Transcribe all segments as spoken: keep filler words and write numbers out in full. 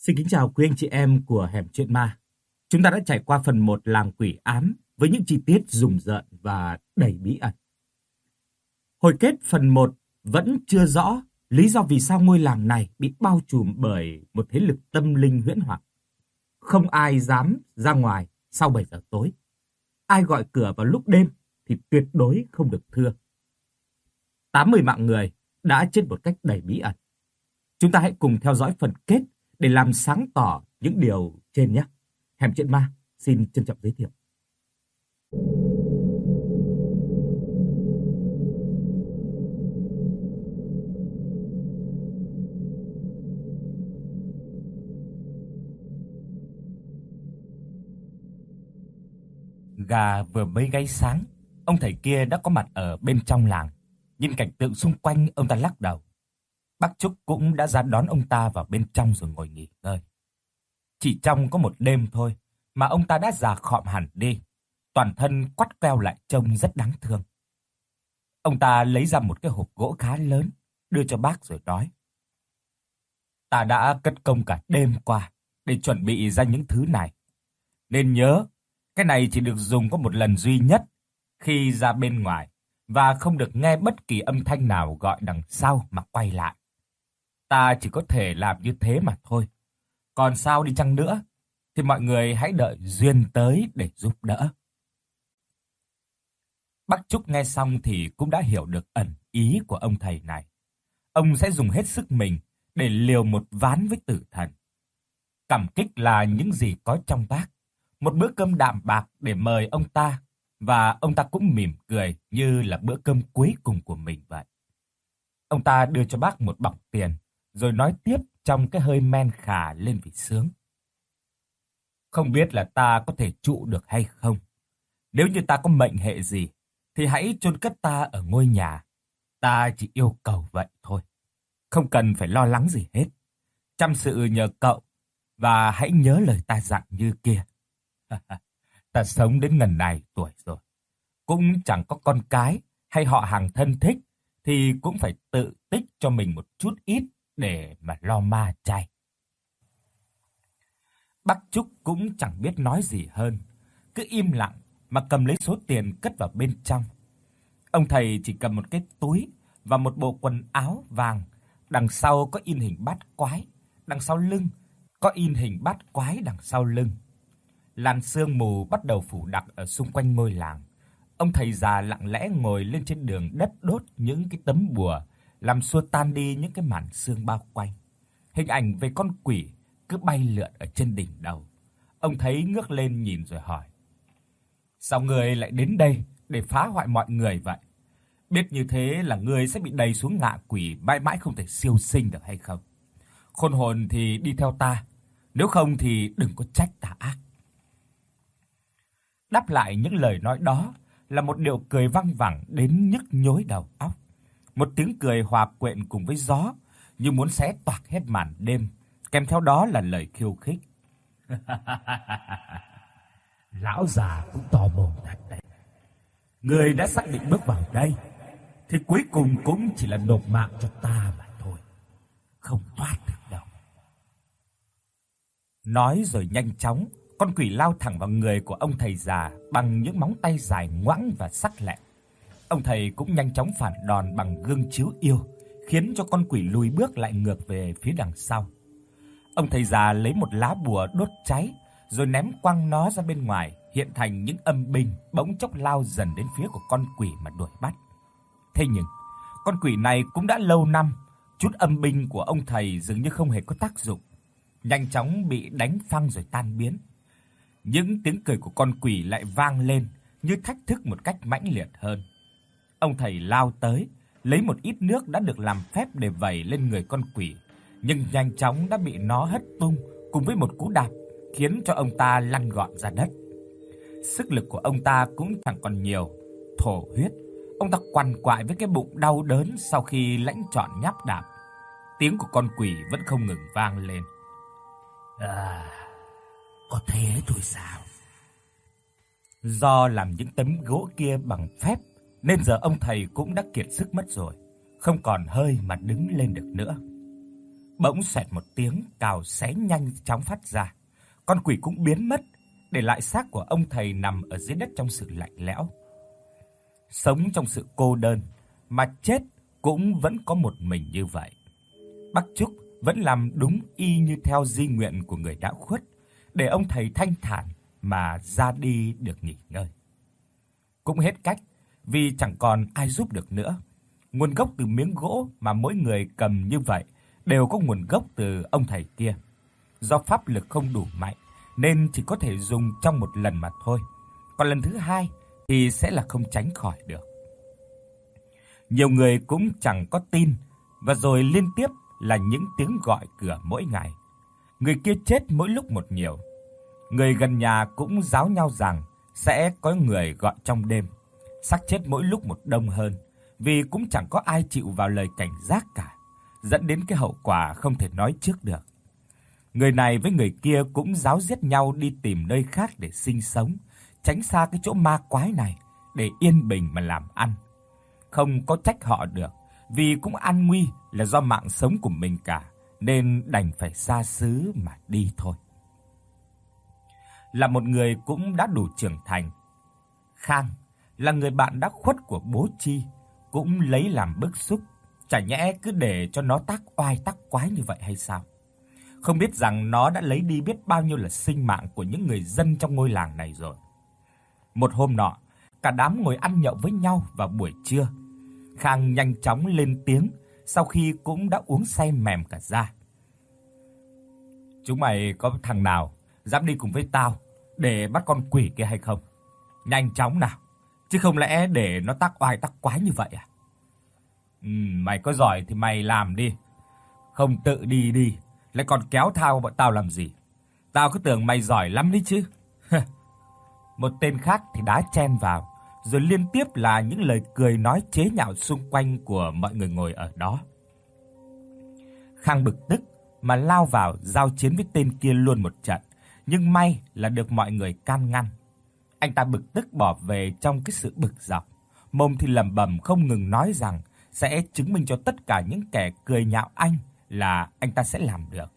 Xin kính chào quý anh chị em của Hẻm Chuyện Ma. Chúng ta đã trải qua phần một làng quỷ ám với những chi tiết rùng rợn và đầy bí ẩn. Hồi kết phần một vẫn chưa rõ lý do vì sao ngôi làng này bị bao trùm bởi một thế lực tâm linh huyễn hoặc. Không ai dám ra ngoài sau bảy giờ tối. Ai gọi cửa vào lúc đêm thì tuyệt đối không được thưa. tám mươi mạng người đã chết một cách đầy bí ẩn. Chúng ta hãy cùng theo dõi phần kết để làm sáng tỏ những điều trên nhé. Hẻm Chuyện Ma xin trân trọng giới thiệu. Gà vừa mới gáy sáng, ông thầy kia đã có mặt ở bên trong làng. Nhìn cảnh tượng xung quanh, ông ta lắc đầu. Bác Trúc cũng đã ra đón ông ta vào bên trong rồi ngồi nghỉ ngơi. Chỉ trong có một đêm thôi mà ông ta đã già khọm hẳn đi, toàn thân quắt queo lại trông rất đáng thương. Ông ta lấy ra một cái hộp gỗ khá lớn, đưa cho bác rồi nói: "Ta đã cất công cả đêm qua để chuẩn bị ra những thứ này. Nên nhớ, cái này chỉ được dùng có một lần duy nhất khi ra bên ngoài và không được nghe bất kỳ âm thanh nào gọi đằng sau mà quay lại. Ta chỉ có thể làm như thế mà thôi. Còn sao đi chăng nữa thì mọi người hãy đợi duyên tới để giúp đỡ." Bác Trúc nghe xong thì cũng đã hiểu được ẩn ý của ông thầy này. Ông sẽ dùng hết sức mình để liều một ván với tử thần. Cảm kích là những gì có trong bác, một bữa cơm đạm bạc để mời ông ta, và ông ta cũng mỉm cười như là bữa cơm cuối cùng của mình vậy. Ông ta đưa cho bác một bọc tiền, rồi nói tiếp trong cái hơi men khà lên vì sướng: "Không biết là ta có thể trụ được hay không. Nếu như ta có mệnh hệ gì, thì hãy chôn cất ta ở ngôi nhà. Ta chỉ yêu cầu vậy thôi. Không cần phải lo lắng gì hết. Chăm sự nhờ cậu, và hãy nhớ lời ta dặn như kia." Ta sống đến ngần này tuổi rồi, cũng chẳng có con cái hay họ hàng thân thích, thì cũng phải tự tích cho mình một chút ít để mà lo ma chay. Bác Trúc cũng chẳng biết nói gì hơn, cứ im lặng mà cầm lấy số tiền cất vào bên trong. Ông thầy chỉ cầm một cái túi và một bộ quần áo vàng, đằng sau có in hình bát quái, đằng sau lưng có in hình bát quái đằng sau lưng. Làn sương mù bắt đầu phủ đặc ở xung quanh ngôi làng. Ông thầy già lặng lẽ ngồi lên trên đường đất đốt những cái tấm bùa, làm xua tan đi những cái màn sương bao quanh. Hình ảnh về con quỷ cứ bay lượn ở trên đỉnh đầu. Ông thấy ngước lên nhìn rồi hỏi: "Sao ngươi lại đến đây để phá hoại mọi người vậy? Biết như thế là ngươi sẽ bị đày xuống ngạ quỷ mãi mãi không thể siêu sinh được hay không? Khôn hồn thì đi theo ta, nếu không thì đừng có trách ta ác." Đáp lại những lời nói đó là một điệu cười văng vẳng đến nhức nhối đầu óc. Một tiếng cười hòa quyện cùng với gió như muốn xé toạc hết màn đêm, kèm theo đó là lời khiêu khích: "Lão già cũng to mồm thật đấy. Ngươi đã xác định bước vào đây thì cuối cùng cũng chỉ là nộp mạng cho ta mà thôi, không thoát được đâu." Nói rồi nhanh chóng, con quỷ lao thẳng vào người của ông thầy già bằng những móng tay dài ngoãng và sắc lẹm. Ông thầy cũng nhanh chóng phản đòn bằng gương chiếu yêu, khiến cho con quỷ lùi bước lại ngược về phía đằng sau. Ông thầy già lấy một lá bùa đốt cháy, rồi ném quăng nó ra bên ngoài, hiện thành những âm binh bỗng chốc lao dần đến phía của con quỷ mà đuổi bắt. Thế nhưng, con quỷ này cũng đã lâu năm, chút âm binh của ông thầy dường như không hề có tác dụng, nhanh chóng bị đánh phăng rồi tan biến. Những tiếng cười của con quỷ lại vang lên như thách thức một cách mãnh liệt hơn. Ông thầy lao tới, lấy một ít nước đã được làm phép để vẩy lên người con quỷ, nhưng nhanh chóng đã bị nó hất tung cùng với một cú đạp, khiến cho ông ta lăn gọn ra đất. Sức lực của ông ta cũng chẳng còn nhiều, thổ huyết, ông ta quằn quại với cái bụng đau đớn sau khi lãnh trọn nháp đạp. Tiếng của con quỷ vẫn không ngừng vang lên: "À, có thế thôi sao?" Do làm những tấm gỗ kia bằng phép nên giờ ông thầy cũng đã kiệt sức mất rồi, không còn hơi mà đứng lên được nữa. Bỗng xoẹt một tiếng, cào xé nhanh chóng phát ra. Con quỷ cũng biến mất, để lại xác của ông thầy nằm ở dưới đất trong sự lạnh lẽo. Sống trong sự cô đơn mà chết cũng vẫn có một mình như vậy. Bác Trúc vẫn làm đúng y như theo di nguyện của người đã khuất, để ông thầy thanh thản mà ra đi được nghỉ ngơi. Cũng hết cách, vì chẳng còn ai giúp được nữa. Nguồn gốc từ miếng gỗ mà mỗi người cầm như vậy đều có nguồn gốc từ ông thầy kia. Do pháp lực không đủ mạnh nên chỉ có thể dùng trong một lần mà thôi. Còn lần thứ hai thì sẽ là không tránh khỏi được. Nhiều người cũng chẳng có tin, và rồi liên tiếp là những tiếng gọi cửa mỗi ngày. Người kia chết mỗi lúc một nhiều. Người gần nhà cũng giáo nhau rằng sẽ có người gọi trong đêm. Xác chết mỗi lúc một đông hơn, vì cũng chẳng có ai chịu vào lời cảnh giác cả, dẫn đến cái hậu quả không thể nói trước được. Người này với người kia cũng ráo riết nhau đi tìm nơi khác để sinh sống, tránh xa cái chỗ ma quái này để yên bình mà làm ăn. Không có trách họ được, vì cũng an nguy là do mạng sống của mình cả, nên đành phải xa xứ mà đi thôi. Là một người cũng đã đủ trưởng thành, Khang là người bạn đã khuất của bố Chi, cũng lấy làm bức xúc, chả nhẽ cứ để cho nó tác oai tác quái như vậy hay sao? Không biết rằng nó đã lấy đi biết bao nhiêu là sinh mạng của những người dân trong ngôi làng này rồi. Một hôm nọ, cả đám ngồi ăn nhậu với nhau vào buổi trưa. Khang nhanh chóng lên tiếng sau khi cũng đã uống say mềm cả da. Chúng mày có thằng nào dám đi cùng với tao để bắt con quỷ kia hay không? Nhanh chóng nào, chứ không lẽ để nó tác oai tác quái như vậy à? Ừ, mày có giỏi thì mày làm đi. Không tự đi đi, lại còn kéo thao bọn tao làm gì? Tao cứ tưởng mày giỏi lắm đấy chứ. Một tên khác thì đá chen vào, rồi liên tiếp là những lời cười nói chế nhạo xung quanh của mọi người ngồi ở đó. Khang bực tức mà lao vào giao chiến với tên kia luôn một trận, nhưng may là được mọi người can ngăn. Anh ta bực tức bỏ về trong cái sự bực dọc, mồm thì lẩm bẩm không ngừng nói rằng sẽ chứng minh cho tất cả những kẻ cười nhạo anh là anh ta sẽ làm được.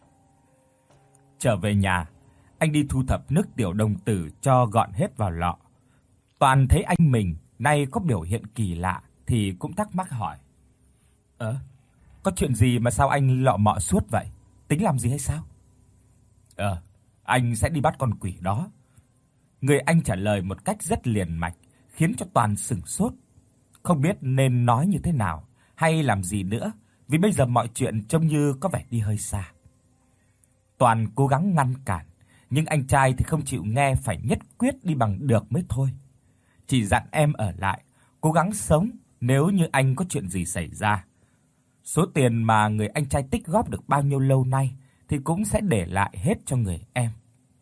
Trở về nhà, anh đi thu thập nước tiểu đồng tử cho gọn hết vào lọ. Toàn thấy anh mình nay có biểu hiện kỳ lạ thì cũng thắc mắc hỏi: "Ơ, có chuyện gì mà sao anh lọ mọ suốt vậy? Tính làm gì hay sao?" "Ờ, anh sẽ đi bắt con quỷ đó." Người anh trả lời một cách rất liền mạch, khiến cho Toàn sửng sốt, không biết nên nói như thế nào hay làm gì nữa, vì bây giờ mọi chuyện trông như có vẻ đi hơi xa. Toàn cố gắng ngăn cản, nhưng anh trai thì không chịu nghe, phải nhất quyết đi bằng được mới thôi. Chỉ dặn em ở lại, cố gắng sống nếu như anh có chuyện gì xảy ra. Số tiền mà người anh trai tích góp được bao nhiêu lâu nay thì cũng sẽ để lại hết cho người em.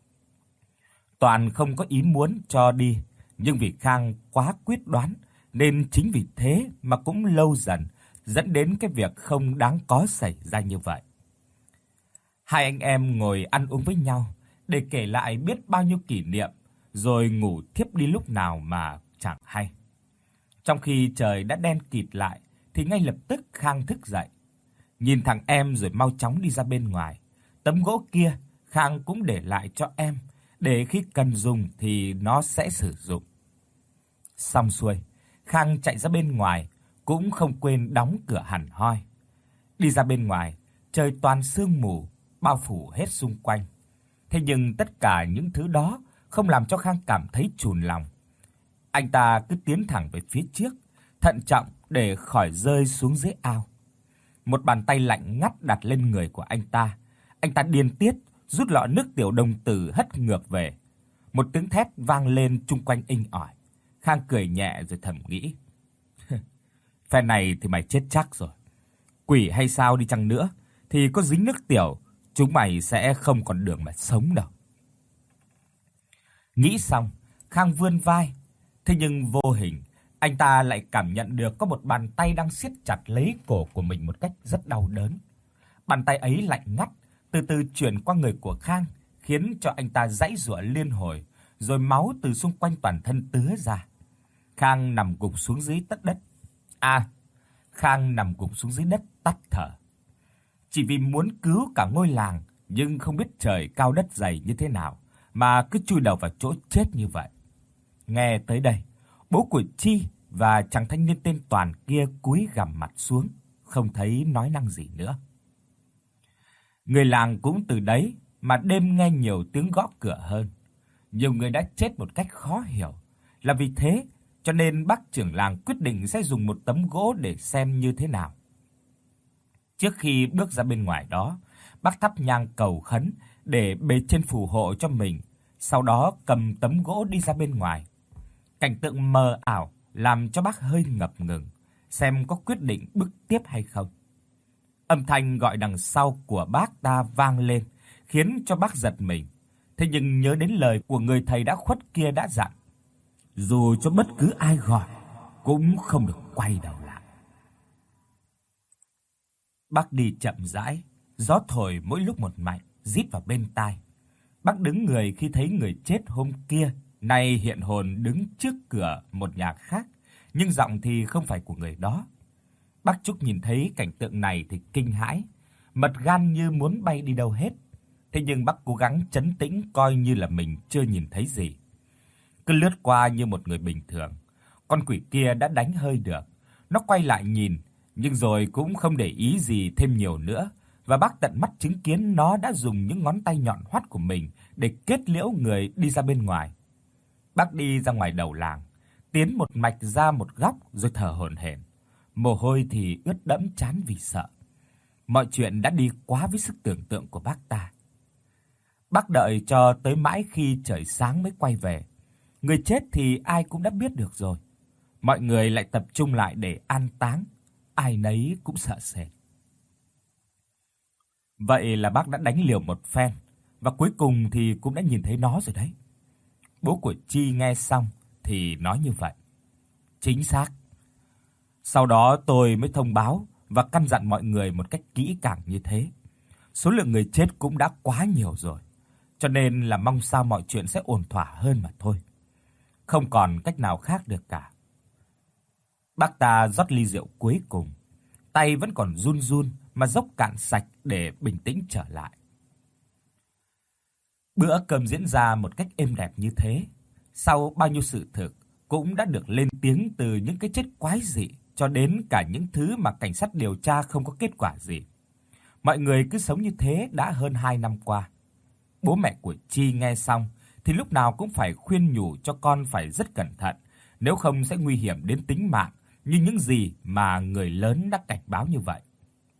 Toàn không có ý muốn cho đi, nhưng vì Khang quá quyết đoán nên chính vì thế mà cũng lâu dần dẫn đến cái việc không đáng có xảy ra như vậy. Hai anh em ngồi ăn uống với nhau để kể lại biết bao nhiêu kỷ niệm, rồi ngủ thiếp đi lúc nào mà chẳng hay. Trong khi trời đã đen kịt lại thì ngay lập tức Khang thức dậy, nhìn thằng em rồi mau chóng đi ra bên ngoài. Tấm gỗ kia Khang cũng để lại cho em, để khi cần dùng thì nó sẽ sử dụng. Xong xuôi, Khang chạy ra bên ngoài, cũng không quên đóng cửa hẳn hoi. Đi ra bên ngoài, trời toàn sương mù bao phủ hết xung quanh. Thế nhưng tất cả những thứ đó không làm cho Khang cảm thấy chùn lòng. Anh ta cứ tiến thẳng về phía trước, thận trọng để khỏi rơi xuống dưới ao. Một bàn tay lạnh ngắt đặt lên người của anh ta. Anh ta điên tiết rút lọ nước tiểu đồng tử hất ngược về. Một tiếng thét vang lên chung quanh inh ỏi. Khang cười nhẹ rồi thầm nghĩ: phe này thì mày chết chắc rồi. Quỷ hay sao đi chăng nữa thì có dính nước tiểu, chúng mày sẽ không còn đường mà sống đâu. Nghĩ xong, Khang vươn vai, thế nhưng vô hình anh ta lại cảm nhận được có một bàn tay đang siết chặt lấy cổ của mình một cách rất đau đớn. Bàn tay ấy lạnh ngắt, từ từ chuyển qua người của Khang, khiến cho anh ta giãy giụa liên hồi, rồi máu từ xung quanh toàn thân tứa ra. Khang nằm gục xuống dưới tất đất. À, Khang nằm gục xuống dưới đất tắt thở. chỉ vì muốn cứu cả ngôi làng, nhưng không biết trời cao đất dày như thế nào mà cứ chui đầu vào chỗ chết như vậy. Nghe tới đây, bố của Chi và chàng thanh niên tên Toàn kia cúi gằm mặt xuống, không thấy nói năng gì nữa. Người làng cũng từ đấy mà đêm nghe nhiều tiếng gõ cửa hơn. Nhiều người đã chết một cách khó hiểu, là vì thế cho nên bác trưởng làng quyết định sẽ dùng một tấm gỗ để xem như thế nào. Trước khi bước ra bên ngoài đó, bác thắp nhang cầu khấn để bề trên phù hộ cho mình, sau đó cầm tấm gỗ đi ra bên ngoài. Cảnh tượng mờ ảo làm cho bác hơi ngập ngừng, xem có quyết định bước tiếp hay không. Âm thanh gọi đằng sau của bác ta vang lên, khiến cho bác giật mình. Thế nhưng nhớ đến lời của người thầy đã khuất kia đã dặn, dù cho bất cứ ai gọi cũng không được quay đầu lại. Bác đi chậm rãi, gió thổi mỗi lúc một mạnh, rít vào bên tai. Bác đứng người khi thấy người chết hôm kia nay hiện hồn đứng trước cửa một nhà khác, nhưng giọng thì không phải của người đó. Bác Trúc nhìn thấy cảnh tượng này thì kinh hãi, mật gan như muốn bay đi đâu hết. Thế nhưng bác cố gắng trấn tĩnh coi như là mình chưa nhìn thấy gì. Cứ lướt qua như một người bình thường. Con quỷ kia đã đánh hơi được, nó quay lại nhìn, nhưng rồi cũng không để ý gì thêm nhiều nữa, và bác tận mắt chứng kiến nó đã dùng những ngón tay nhọn hoắt của mình để kết liễu người đi ra bên ngoài. Bác đi ra ngoài đầu làng, tiến một mạch ra một góc rồi thở hổn hển. Mồ hôi thì ướt đẫm trán vì sợ. Mọi chuyện đã đi quá với sức tưởng tượng của bác ta. Bác đợi cho tới mãi khi trời sáng mới quay về. Người chết thì ai cũng đã biết được rồi. Mọi người lại tập trung lại để an táng, ai nấy cũng sợ sệt. Vậy là bác đã đánh liều một phen, và cuối cùng thì cũng đã nhìn thấy nó rồi đấy. Bố của Chi nghe xong thì nói như vậy. Chính xác. Sau đó tôi mới thông báo và căn dặn mọi người một cách kỹ càng như thế. Số lượng người chết cũng đã quá nhiều rồi, cho nên là mong sao mọi chuyện sẽ ổn thỏa hơn mà thôi. Không còn cách nào khác được cả. Bác ta rót ly rượu cuối cùng, tay vẫn còn run run mà dốc cạn sạch để bình tĩnh trở lại. Bữa cơm diễn ra một cách êm đẹp như thế, sau bao nhiêu sự thực cũng đã được lên tiếng, từ những cái chết quái dị cho đến cả những thứ mà cảnh sát điều tra không có kết quả gì. Mọi người cứ sống như thế đã hơn hai năm qua. Bố mẹ của Chi nghe xong thì lúc nào cũng phải khuyên nhủ cho con phải rất cẩn thận, nếu không sẽ nguy hiểm đến tính mạng như những gì mà người lớn đã cảnh báo như vậy.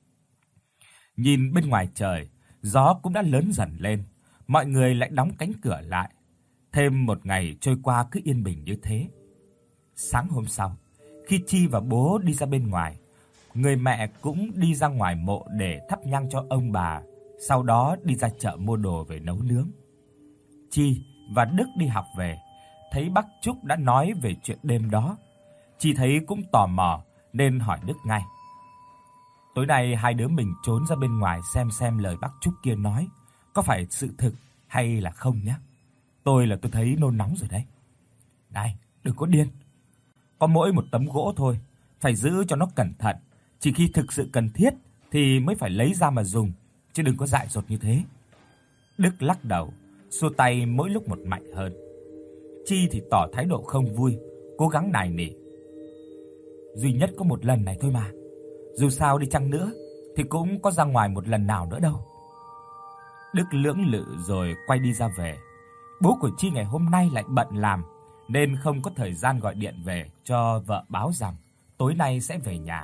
Nhìn bên ngoài trời, gió cũng đã lớn dần lên, mọi người lại đóng cánh cửa lại. Thêm một ngày trôi qua cứ yên bình như thế. Sáng hôm sau, khi Chi và bố đi ra bên ngoài, người mẹ cũng đi ra ngoài mộ để thắp nhang cho ông bà, sau đó đi ra chợ mua đồ về nấu nướng. Chi và Đức đi học về, thấy bác Trúc đã nói về chuyện đêm đó. Chi thấy cũng tò mò nên hỏi Đức ngay. Tối nay hai đứa mình trốn ra bên ngoài xem xem lời bác Trúc kia nói có phải sự thực hay là không nhé. Tôi là tôi thấy nôn nóng rồi đấy. Này, đừng có điên. Có mỗi một tấm gỗ thôi, phải giữ cho nó cẩn thận, chỉ khi thực sự cần thiết thì mới phải lấy ra mà dùng, chứ đừng có dại dột như thế. Đức lắc đầu, xua tay mỗi lúc một mạnh hơn. Chi thì tỏ thái độ không vui, cố gắng nài nỉ. Duy nhất có một lần này thôi mà, dù sao đi chăng nữa thì cũng có ra ngoài một lần nào nữa đâu. Đức lưỡng lự rồi quay đi ra về. Bố của Chi ngày hôm nay lại bận làm nên không có thời gian gọi điện về cho vợ báo rằng tối nay sẽ về nhà.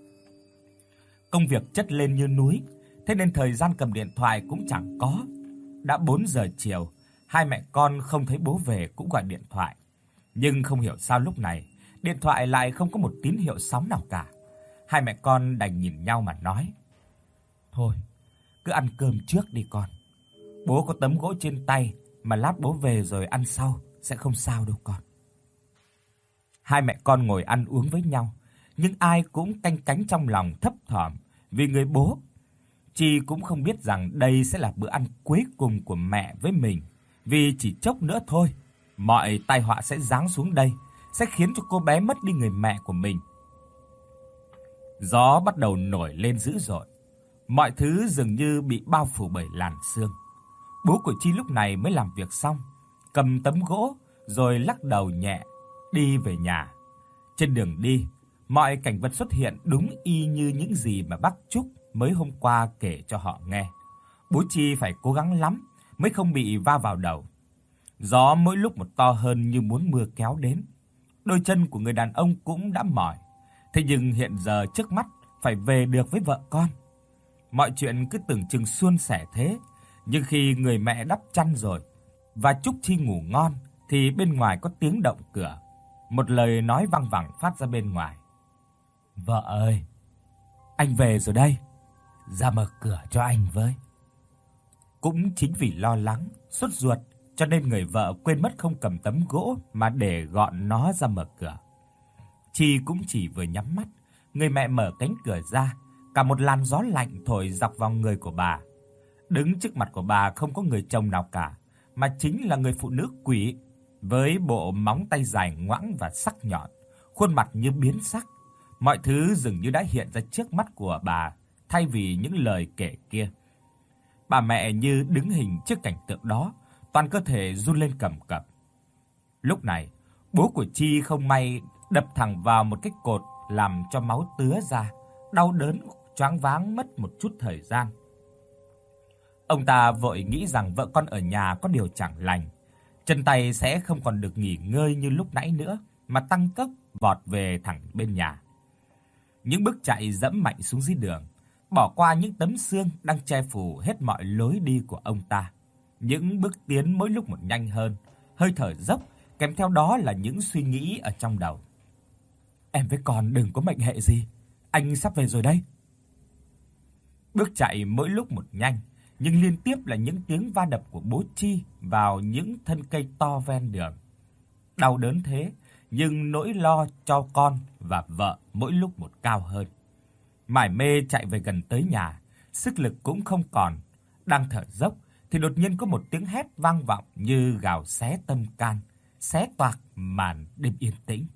Công việc chất lên như núi, thế nên thời gian cầm điện thoại cũng chẳng có. Đã bốn giờ chiều, hai mẹ con không thấy bố về cũng gọi điện thoại, nhưng không hiểu sao lúc này điện thoại lại không có một tín hiệu sóng nào cả. Hai mẹ con đành nhìn nhau mà nói: "Thôi, cứ ăn cơm trước đi con. Bố có tấm gỗ trên tay mà lát bố về rồi ăn sau, sẽ không sao đâu con." Hai mẹ con ngồi ăn uống với nhau, nhưng ai cũng canh cánh trong lòng thấp thỏm vì người bố. Chi cũng không biết rằng đây sẽ là bữa ăn cuối cùng của mẹ với mình, vì chỉ chốc nữa thôi, mọi tai họa sẽ giáng xuống đây, sẽ khiến cho cô bé mất đi người mẹ của mình. Gió bắt đầu nổi lên dữ dội. Mọi thứ dường như bị bao phủ bởi làn sương. Bố của Chi lúc này mới làm việc xong, cầm tấm gỗ rồi lắc đầu nhẹ đi về nhà. Trên đường đi, mọi cảnh vật xuất hiện đúng y như những gì mà bác Trúc mới hôm qua kể cho họ nghe. Bố Chi phải cố gắng lắm mới không bị va vào đầu. Gió mỗi lúc một to hơn như muốn mưa kéo đến. Đôi chân của người đàn ông cũng đã mỏi. Thế nhưng hiện giờ trước mắt phải về được với vợ con. Mọi chuyện cứ tưởng chừng suôn sẻ thế, nhưng khi người mẹ đắp chăn rồi và Trúc Chi ngủ ngon thì bên ngoài có tiếng động cửa. Một lời nói văng vẳng phát ra bên ngoài. "Vợ ơi, anh về rồi đây. Ra mở cửa cho anh với." Cũng chính vì lo lắng, sốt ruột cho nên người vợ quên mất không cầm tấm gỗ mà để gọn nó ra mở cửa. Chi cũng chỉ vừa nhắm mắt, người mẹ mở cánh cửa ra, cả một làn gió lạnh thổi dọc vào người của bà. Đứng trước mặt của bà không có người chồng nào cả, mà chính là người phụ nữ quỷ với bộ móng tay dài ngoãng và sắc nhọn, khuôn mặt như biến sắc. Mọi thứ dường như đã hiện ra trước mắt của bà thay vì những lời kể kia. Bà mẹ như đứng hình trước cảnh tượng đó, toàn cơ thể run lên cầm cập. Lúc này, bố của Chi không may đập thẳng vào một cái cột làm cho máu tứa ra, đau đớn choáng váng mất một chút thời gian. Ông ta vội nghĩ rằng vợ con ở nhà có điều chẳng lành, chân tay sẽ không còn được nghỉ ngơi như lúc nãy nữa, mà tăng tốc vọt về thẳng bên nhà. Những bước chạy dẫm mạnh xuống dưới đường, bỏ qua những tấm xương đang che phủ hết mọi lối đi của ông ta. Những bước tiến mỗi lúc một nhanh hơn, hơi thở dốc, kèm theo đó là những suy nghĩ ở trong đầu. "Em với con đừng có mệnh hệ gì, anh sắp về rồi đây." Bước chạy mỗi lúc một nhanh, nhưng liên tiếp là những tiếng va đập của bố Chi vào những thân cây to ven đường. Đau đớn thế, nhưng nỗi lo cho con và vợ mỗi lúc một cao hơn. Mải mê chạy về gần tới nhà, sức lực cũng không còn, đang thở dốc thì đột nhiên có một tiếng hét vang vọng như gào xé tâm can, xé toạc màn đêm yên tĩnh.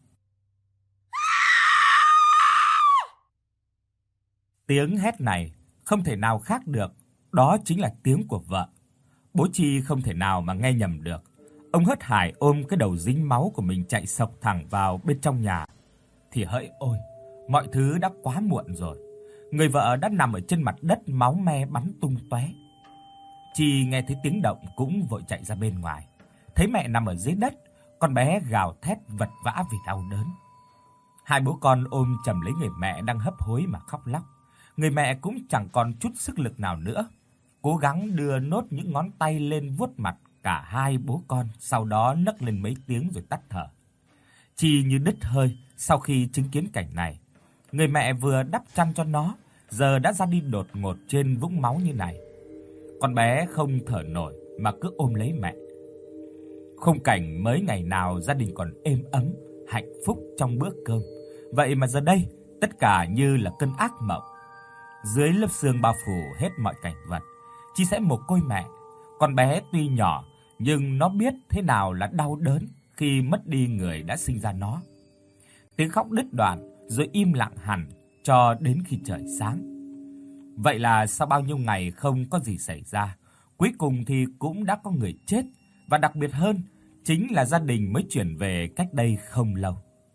Tiếng hét này không thể nào khác được, đó chính là tiếng của vợ. Bố Chi không thể nào mà nghe nhầm được. Ông hớt hải ôm cái đầu dính máu của mình chạy sộc thẳng vào bên trong nhà. Thì hỡi ôi, mọi thứ đã quá muộn rồi. Người vợ đã nằm ở trên mặt đất, máu me bắn tung tóe. Chi nghe thấy tiếng động cũng vội chạy ra bên ngoài. Thấy mẹ nằm ở dưới đất, con bé gào thét vật vã vì đau đớn. Hai bố con ôm chầm lấy người mẹ đang hấp hối mà khóc lóc. Người mẹ cũng chẳng còn chút sức lực nào nữa, cố gắng đưa nốt những ngón tay lên vuốt mặt cả hai bố con, sau đó nấc lên mấy tiếng rồi tắt thở. Chi như đứt hơi sau khi chứng kiến cảnh này. Người mẹ vừa đắp chăn cho nó, giờ đã ra đi đột ngột trên vũng máu như này. Con bé không thở nổi mà cứ ôm lấy mẹ. Khung cảnh mấy ngày nào gia đình còn êm ấm, hạnh phúc trong bữa cơm, vậy mà giờ đây tất cả như là cơn ác mộng. Dưới lớp sương bao phủ hết mọi cảnh vật, Chi sẽ mồ côi mẹ. Con bé tuy nhỏ nhưng nó biết thế nào là đau đớn khi mất đi người đã sinh ra nó. Tiếng khóc đứt đoạn rồi im lặng hẳn cho đến khi trời sáng. Vậy là sau bao nhiêu ngày không có gì xảy ra, cuối cùng thì cũng đã có người chết, và đặc biệt hơn chính là gia đình mới chuyển về cách đây không lâu.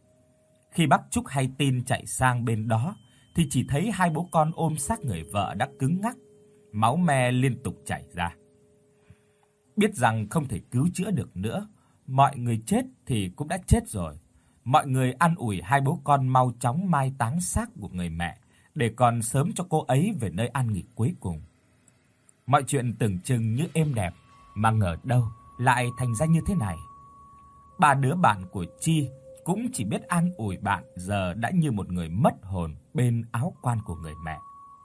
Khi bác Trúc hay tin chạy sang bên đó thì chỉ thấy hai bố con ôm xác người vợ đã cứng ngắc, máu me liên tục chảy ra. Biết rằng không thể cứu chữa được nữa, mọi người chết thì cũng đã chết rồi. Mọi người an ủi hai bố con mau chóng mai táng xác của người mẹ để còn sớm cho cô ấy về nơi an nghỉ cuối cùng. Mọi chuyện tưởng chừng như êm đẹp mà ngờ đâu lại thành ra như thế này. Ba đứa bạn của Chi cũng chỉ biết an ủi bạn giờ đã như một người mất hồn bên áo quan của người mẹ.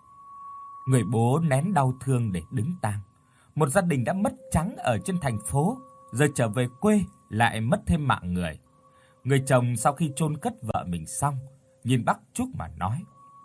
Người bố nén đau thương để đứng tang. Một gia đình đã mất trắng ở trên thành phố, giờ trở về quê lại mất thêm mạng người. Người chồng sau khi chôn cất vợ mình xong, nhìn bác Trúc mà nói: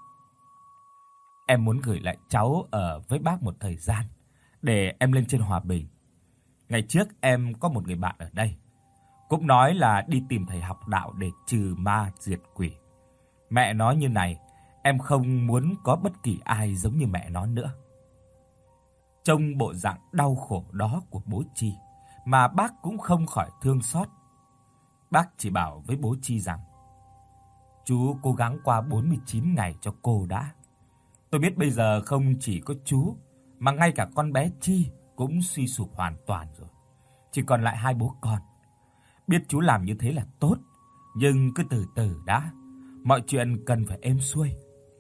"Em muốn gửi lại cháu ở với bác một thời gian để em lên trên Hòa Bình. Ngày trước em có một người bạn ở đây, cũng nói là đi tìm thầy học đạo để trừ ma diệt quỷ. Mẹ nói như này, Em không muốn có bất kỳ ai giống như mẹ nó nữa." Trông bộ dạng đau khổ đó của bố Chi mà bác cũng không khỏi thương xót. Bác chỉ bảo với bố Chi rằng: "Chú cố gắng qua bốn mươi chín ngày cho cô đã. Tôi biết bây giờ không chỉ có chú mà ngay cả con bé Chi cũng suy sụp hoàn toàn rồi. Chỉ còn lại hai bố con. Biết chú làm như thế là tốt, nhưng cứ từ từ đã, mọi chuyện cần phải êm xuôi."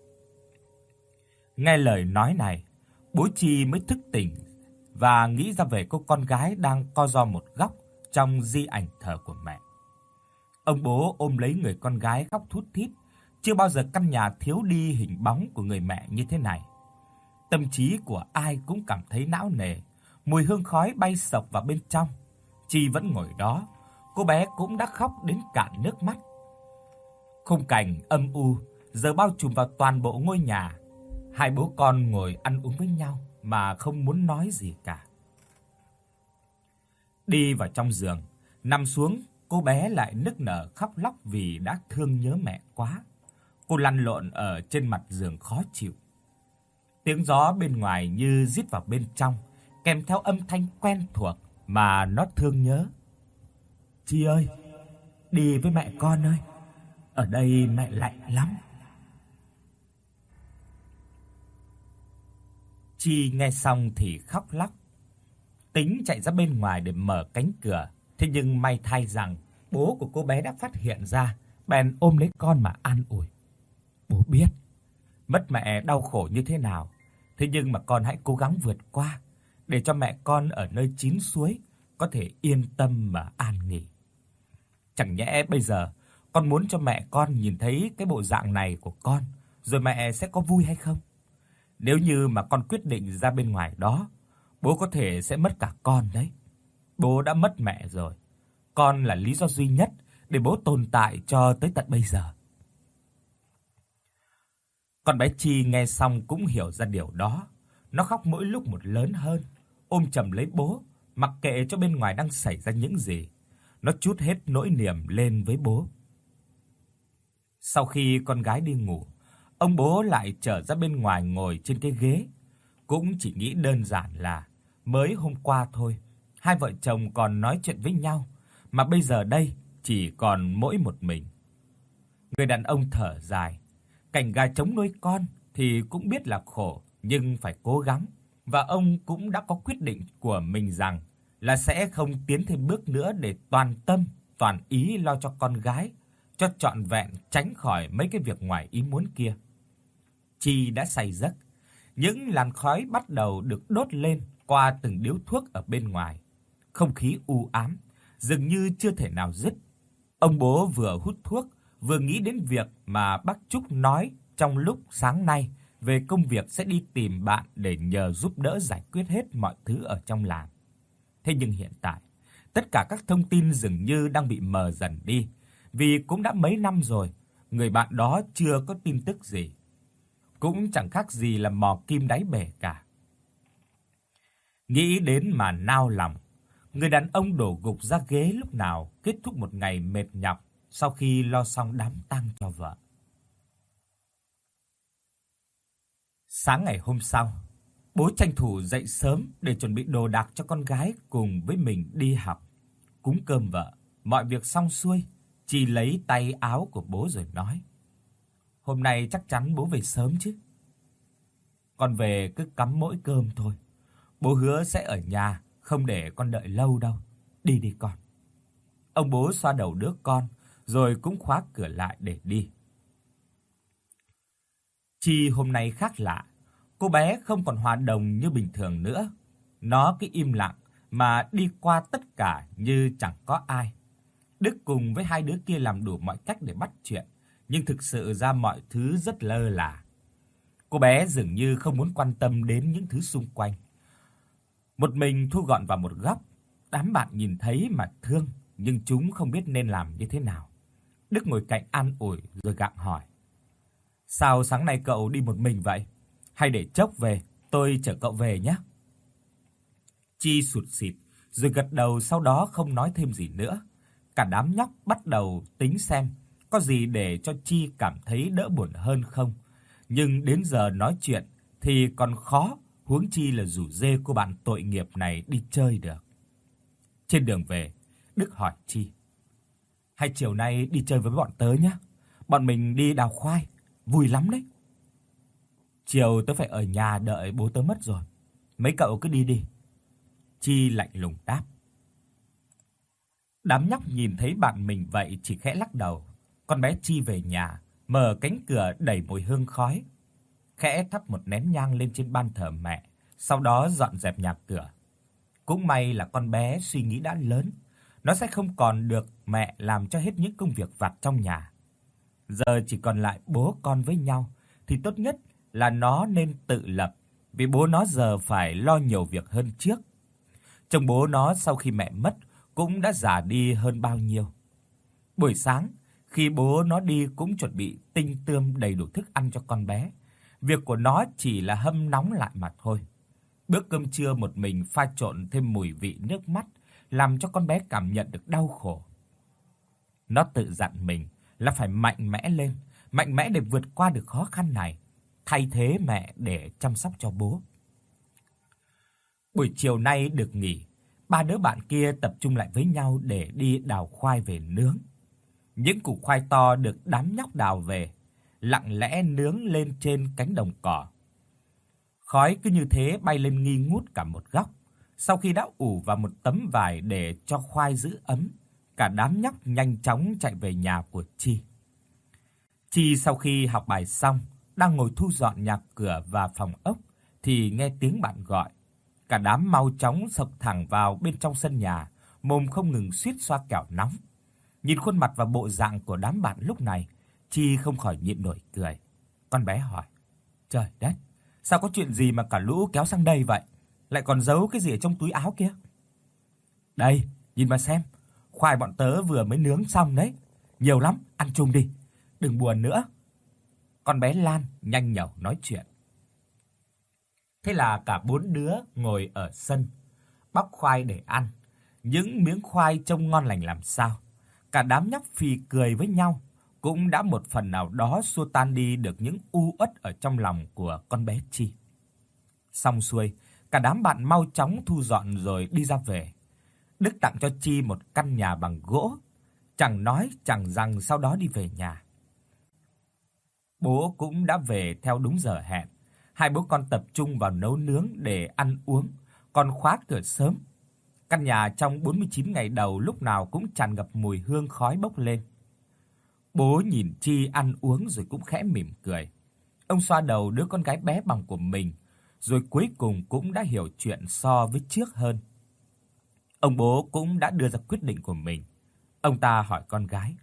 Nghe lời nói này, bố Chi mới thức tỉnh và nghĩ ra về cô con gái đang co ro một góc trong di ảnh thờ của mẹ. Ông bố ôm lấy người con gái khóc thút thít, chưa bao giờ căn nhà thiếu đi hình bóng của người mẹ như thế này. Tâm trí của ai cũng cảm thấy não nề, mùi hương khói bay sộc vào bên trong. Chi vẫn ngồi đó, cô bé cũng đã khóc đến cạn nước mắt. Khung cảnh âm u giờ bao trùm vào toàn bộ ngôi nhà. Hai bố con ngồi ăn uống với nhau mà không muốn nói gì cả. Đi vào trong giường, nằm xuống, cô bé lại nức nở khóc lóc vì đã thương nhớ mẹ quá. Cô lăn lộn ở trên mặt giường khó chịu. Tiếng gió bên ngoài như rít vào bên trong, kèm theo âm thanh quen thuộc mà nó thương nhớ. "Chi ơi, đi với mẹ con ơi. Ở đây mẹ lạnh lắm." Chi nghe xong thì khóc lóc. Tính chạy ra bên ngoài để mở cánh cửa, thế nhưng may thay rằng bố của cô bé đã phát hiện ra, bèn ôm lấy con mà an ủi. "Bố biết mất mẹ đau khổ như thế nào, thế nhưng mà con hãy cố gắng vượt qua để cho mẹ con ở nơi chín suối có thể yên tâm mà an nghỉ. Chẳng nhẽ bây giờ con muốn cho mẹ con nhìn thấy cái bộ dạng này của con, rồi mẹ sẽ có vui hay không? Nếu như mà con quyết định ra bên ngoài đó, bố có thể sẽ mất cả con đấy. Bố đã mất mẹ rồi, con là lý do duy nhất để bố tồn tại cho tới tận bây giờ." Con bé Chi nghe xong cũng hiểu ra điều đó, nó khóc mỗi lúc một lớn hơn, ôm chầm lấy bố, mặc kệ cho bên ngoài đang xảy ra những gì. Nó trút hết nỗi niềm lên với bố. Sau khi con gái đi ngủ, ông bố lại trở ra bên ngoài ngồi trên cái ghế, cũng chỉ nghĩ đơn giản là mới hôm qua thôi, hai vợ chồng còn nói chuyện với nhau, mà bây giờ đây chỉ còn mỗi một mình. Người đàn ông thở dài, cảnh gà trống nuôi con thì cũng biết là khổ nhưng phải cố gắng, và ông cũng đã có quyết định của mình rằng là sẽ không tiến thêm bước nữa để toàn tâm, toàn ý lo cho con gái, cho trọn vẹn tránh khỏi mấy cái việc ngoài ý muốn kia. Chi đã say giấc, những làn khói bắt đầu được đốt lên qua từng điếu thuốc ở bên ngoài. Không khí u ám, dường như chưa thể nào dứt. Ông bố vừa hút thuốc, vừa nghĩ đến việc mà bác Trúc nói trong lúc sáng nay về công việc sẽ đi tìm bạn để nhờ giúp đỡ giải quyết hết mọi thứ ở trong làng. Thế nhưng hiện tại, tất cả các thông tin dường như đang bị mờ dần đi, vì cũng đã mấy năm rồi, người bạn đó chưa có tin tức gì. Cũng chẳng khác gì là mò kim đáy bể cả. Nghĩ đến mà nao lòng, người đàn ông đổ gục ra ghế lúc nào kết thúc một ngày mệt nhọc sau khi lo xong đám tang cho vợ. Sáng ngày hôm sau, bố tranh thủ dậy sớm để chuẩn bị đồ đạc cho con gái cùng với mình đi học. Cúng cơm vợ, mọi việc xong xuôi, Chi lấy tay áo của bố rồi nói: "Hôm nay chắc chắn bố về sớm chứ?" "Con về cứ cắm mỗi cơm thôi. Bố hứa sẽ ở nhà, không để con đợi lâu đâu. Đi đi con." Ông bố xoa đầu đứa con rồi cũng khóa cửa lại để đi. Chi hôm nay khác lạ, cô bé không còn hòa đồng như bình thường nữa. Nó cứ im lặng mà đi qua tất cả như chẳng có ai. Đức cùng với hai đứa kia làm đủ mọi cách để bắt chuyện, nhưng thực sự ra mọi thứ rất lơ là. Cô bé dường như không muốn quan tâm đến những thứ xung quanh. Một mình thu gọn vào một góc, đám bạn nhìn thấy mà thương, nhưng chúng không biết nên làm như thế nào. Đức ngồi cạnh an ủi rồi gặng hỏi: "Sao sáng nay cậu đi một mình vậy? Hay để chốc về, tôi chở cậu về nhé." Chi sụt sịt rồi gật đầu, sau đó không nói thêm gì nữa. Cả đám nhóc bắt đầu tính xem có gì để cho Chi cảm thấy đỡ buồn hơn không. nhưng đến giờ nói chuyện thì còn khó, huống chi là rủ rê cô bạn tội nghiệp này đi chơi được. Trên đường về, Đức hỏi Chi: "Hay chiều nay đi chơi với bọn tớ nhé. Bọn mình đi đào khoai, vui lắm đấy." "Chiều tớ phải ở nhà đợi bố tớ mất rồi. Mấy cậu cứ đi đi." Chi lạnh lùng đáp. Đám nhóc nhìn thấy bạn mình vậy chỉ khẽ lắc đầu. Con bé Chi về nhà, mở cánh cửa đầy mùi hương khói, khẽ thắp một nén nhang lên trên ban thờ mẹ, sau đó dọn dẹp nhà cửa. Cũng may là con bé suy nghĩ đã lớn, nó sẽ không còn được mẹ làm cho hết những công việc vặt trong nhà. Giờ chỉ còn lại bố con với nhau thì tốt nhất là nó nên tự lập, vì bố nó giờ phải lo nhiều việc hơn trước. Chồng bố nó sau khi mẹ mất cũng đã già đi hơn bao nhiêu. Buổi sáng, khi bố nó đi cũng chuẩn bị tinh tươm đầy đủ thức ăn cho con bé. Việc của nó chỉ là hâm nóng lại mà thôi. Bữa cơm trưa một mình pha trộn thêm mùi vị nước mắt, làm cho con bé cảm nhận được đau khổ. Nó tự dặn mình là phải mạnh mẽ lên, mạnh mẽ để vượt qua được khó khăn này, thay thế mẹ để chăm sóc cho bố. Buổi chiều nay được nghỉ, ba đứa bạn kia tập trung lại với nhau để đi đào khoai về nướng. Những củ khoai to được đám nhóc đào về, lặng lẽ nướng lên trên cánh đồng cỏ. Khói cứ như thế bay lên nghi ngút cả một góc. Sau khi đã ủ vào một tấm vải để cho khoai giữ ấm, cả đám nhóc nhanh chóng chạy về nhà của Chi. Chi sau khi học bài xong, đang ngồi thu dọn nhà cửa và phòng ốc thì nghe tiếng bạn gọi. Cả đám mau chóng xộc thẳng vào bên trong sân nhà, mồm không ngừng suýt xoa kẹo nóng. Nhìn khuôn mặt và bộ dạng của đám bạn lúc này, Chi không khỏi nhịn nổi cười. Con bé hỏi: "Trời đất, sao có chuyện gì mà cả lũ kéo sang đây vậy? Lại còn giấu cái gì ở trong túi áo kia?" "Đây, nhìn mà xem, khoai bọn tớ vừa mới nướng xong đấy. Nhiều lắm, ăn chung đi, đừng buồn nữa." Con bé Lan nhanh nhảu nói chuyện. Thế là cả bốn đứa ngồi ở sân, bóc khoai để ăn. Những miếng khoai trông ngon lành làm sao. Cả đám nhóc phì cười với nhau, cũng đã một phần nào đó xua tan đi được những u uất ở trong lòng của con bé Chi. Xong xuôi, cả đám bạn mau chóng thu dọn rồi đi ra về. Đức tặng cho Chi một căn nhà bằng gỗ, chẳng nói chẳng rằng sau đó đi về nhà. Bố cũng đã về theo đúng giờ hẹn. Hai bố con tập trung vào nấu nướng để ăn uống, còn khóa cửa sớm. Căn nhà trong bốn mươi chín ngày đầu lúc nào cũng tràn ngập mùi hương khói bốc lên. Bố nhìn Chi ăn uống rồi cũng khẽ mỉm cười. Ông xoa đầu đứa con gái bé bỏng của mình, rồi cuối cùng cũng đã hiểu chuyện so với trước hơn. Ông bố cũng đã đưa ra quyết định của mình. Ông ta hỏi con gái: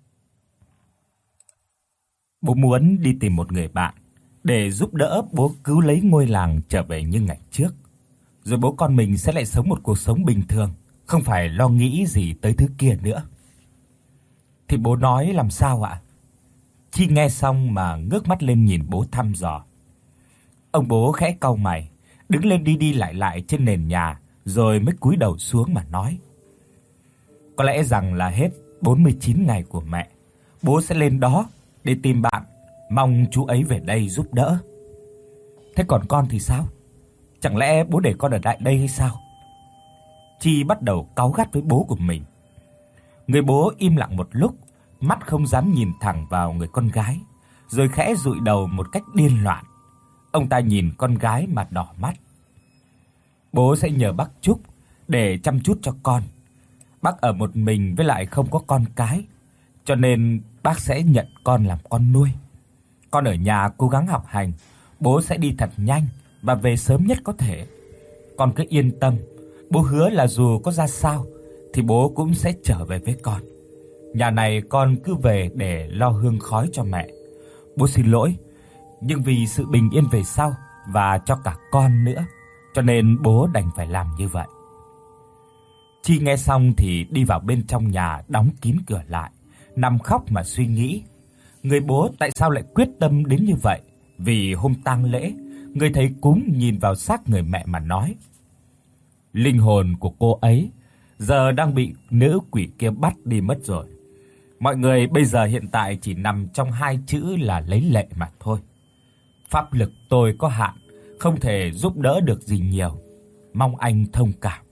"Bố muốn đi tìm một người bạn để giúp đỡ bố cứu lấy ngôi làng trở về như ngày trước. Rồi bố con mình sẽ lại sống một cuộc sống bình thường, không phải lo nghĩ gì tới thứ kia nữa." "Thì bố nói làm sao ạ?" Chi nghe xong mà ngước mắt lên nhìn bố thăm dò. Ông bố khẽ cau mày, đứng lên đi đi lại lại trên nền nhà, rồi mới cúi đầu xuống mà nói: "Có lẽ rằng là hết bốn mươi chín ngày của mẹ, bố sẽ lên đó để tìm bạn, mong chú ấy về đây giúp đỡ. Thế còn con thì sao? Chẳng lẽ bố để con ở lại đây hay sao?" Chi bắt đầu cáu gắt với bố của mình. Người bố im lặng một lúc, mắt không dám nhìn thẳng vào người con gái, rồi khẽ dụi đầu một cách điên loạn. Ông ta nhìn con gái mà đỏ mắt. "Bố sẽ nhờ bác Trúc để chăm chút cho con. Bác ở một mình với lại không có con cái, cho nên bác sẽ nhận con làm con nuôi. Con ở nhà cố gắng học hành, bố sẽ đi thật nhanh và về sớm nhất có thể. Con cứ yên tâm, bố hứa là dù có ra sao thì bố cũng sẽ trở về với con. Nhà này con cứ về để lo hương khói cho mẹ. Bố xin lỗi, nhưng vì sự bình yên về sau và cho cả con nữa, cho nên bố đành phải làm như vậy." Chi nghe xong thì đi vào bên trong nhà đóng kín cửa lại, nằm khóc mà suy nghĩ. Người bố tại sao lại quyết tâm đến như vậy? Vì hôm tang lễ, người thầy cúng nhìn vào xác người mẹ mà nói: "Linh hồn của cô ấy giờ đang bị nữ quỷ kia bắt đi mất rồi. Mọi người bây giờ hiện tại chỉ nằm trong hai chữ là lấy lệ mà thôi. Pháp lực tôi có hạn, không thể giúp đỡ được gì nhiều, mong anh thông cảm."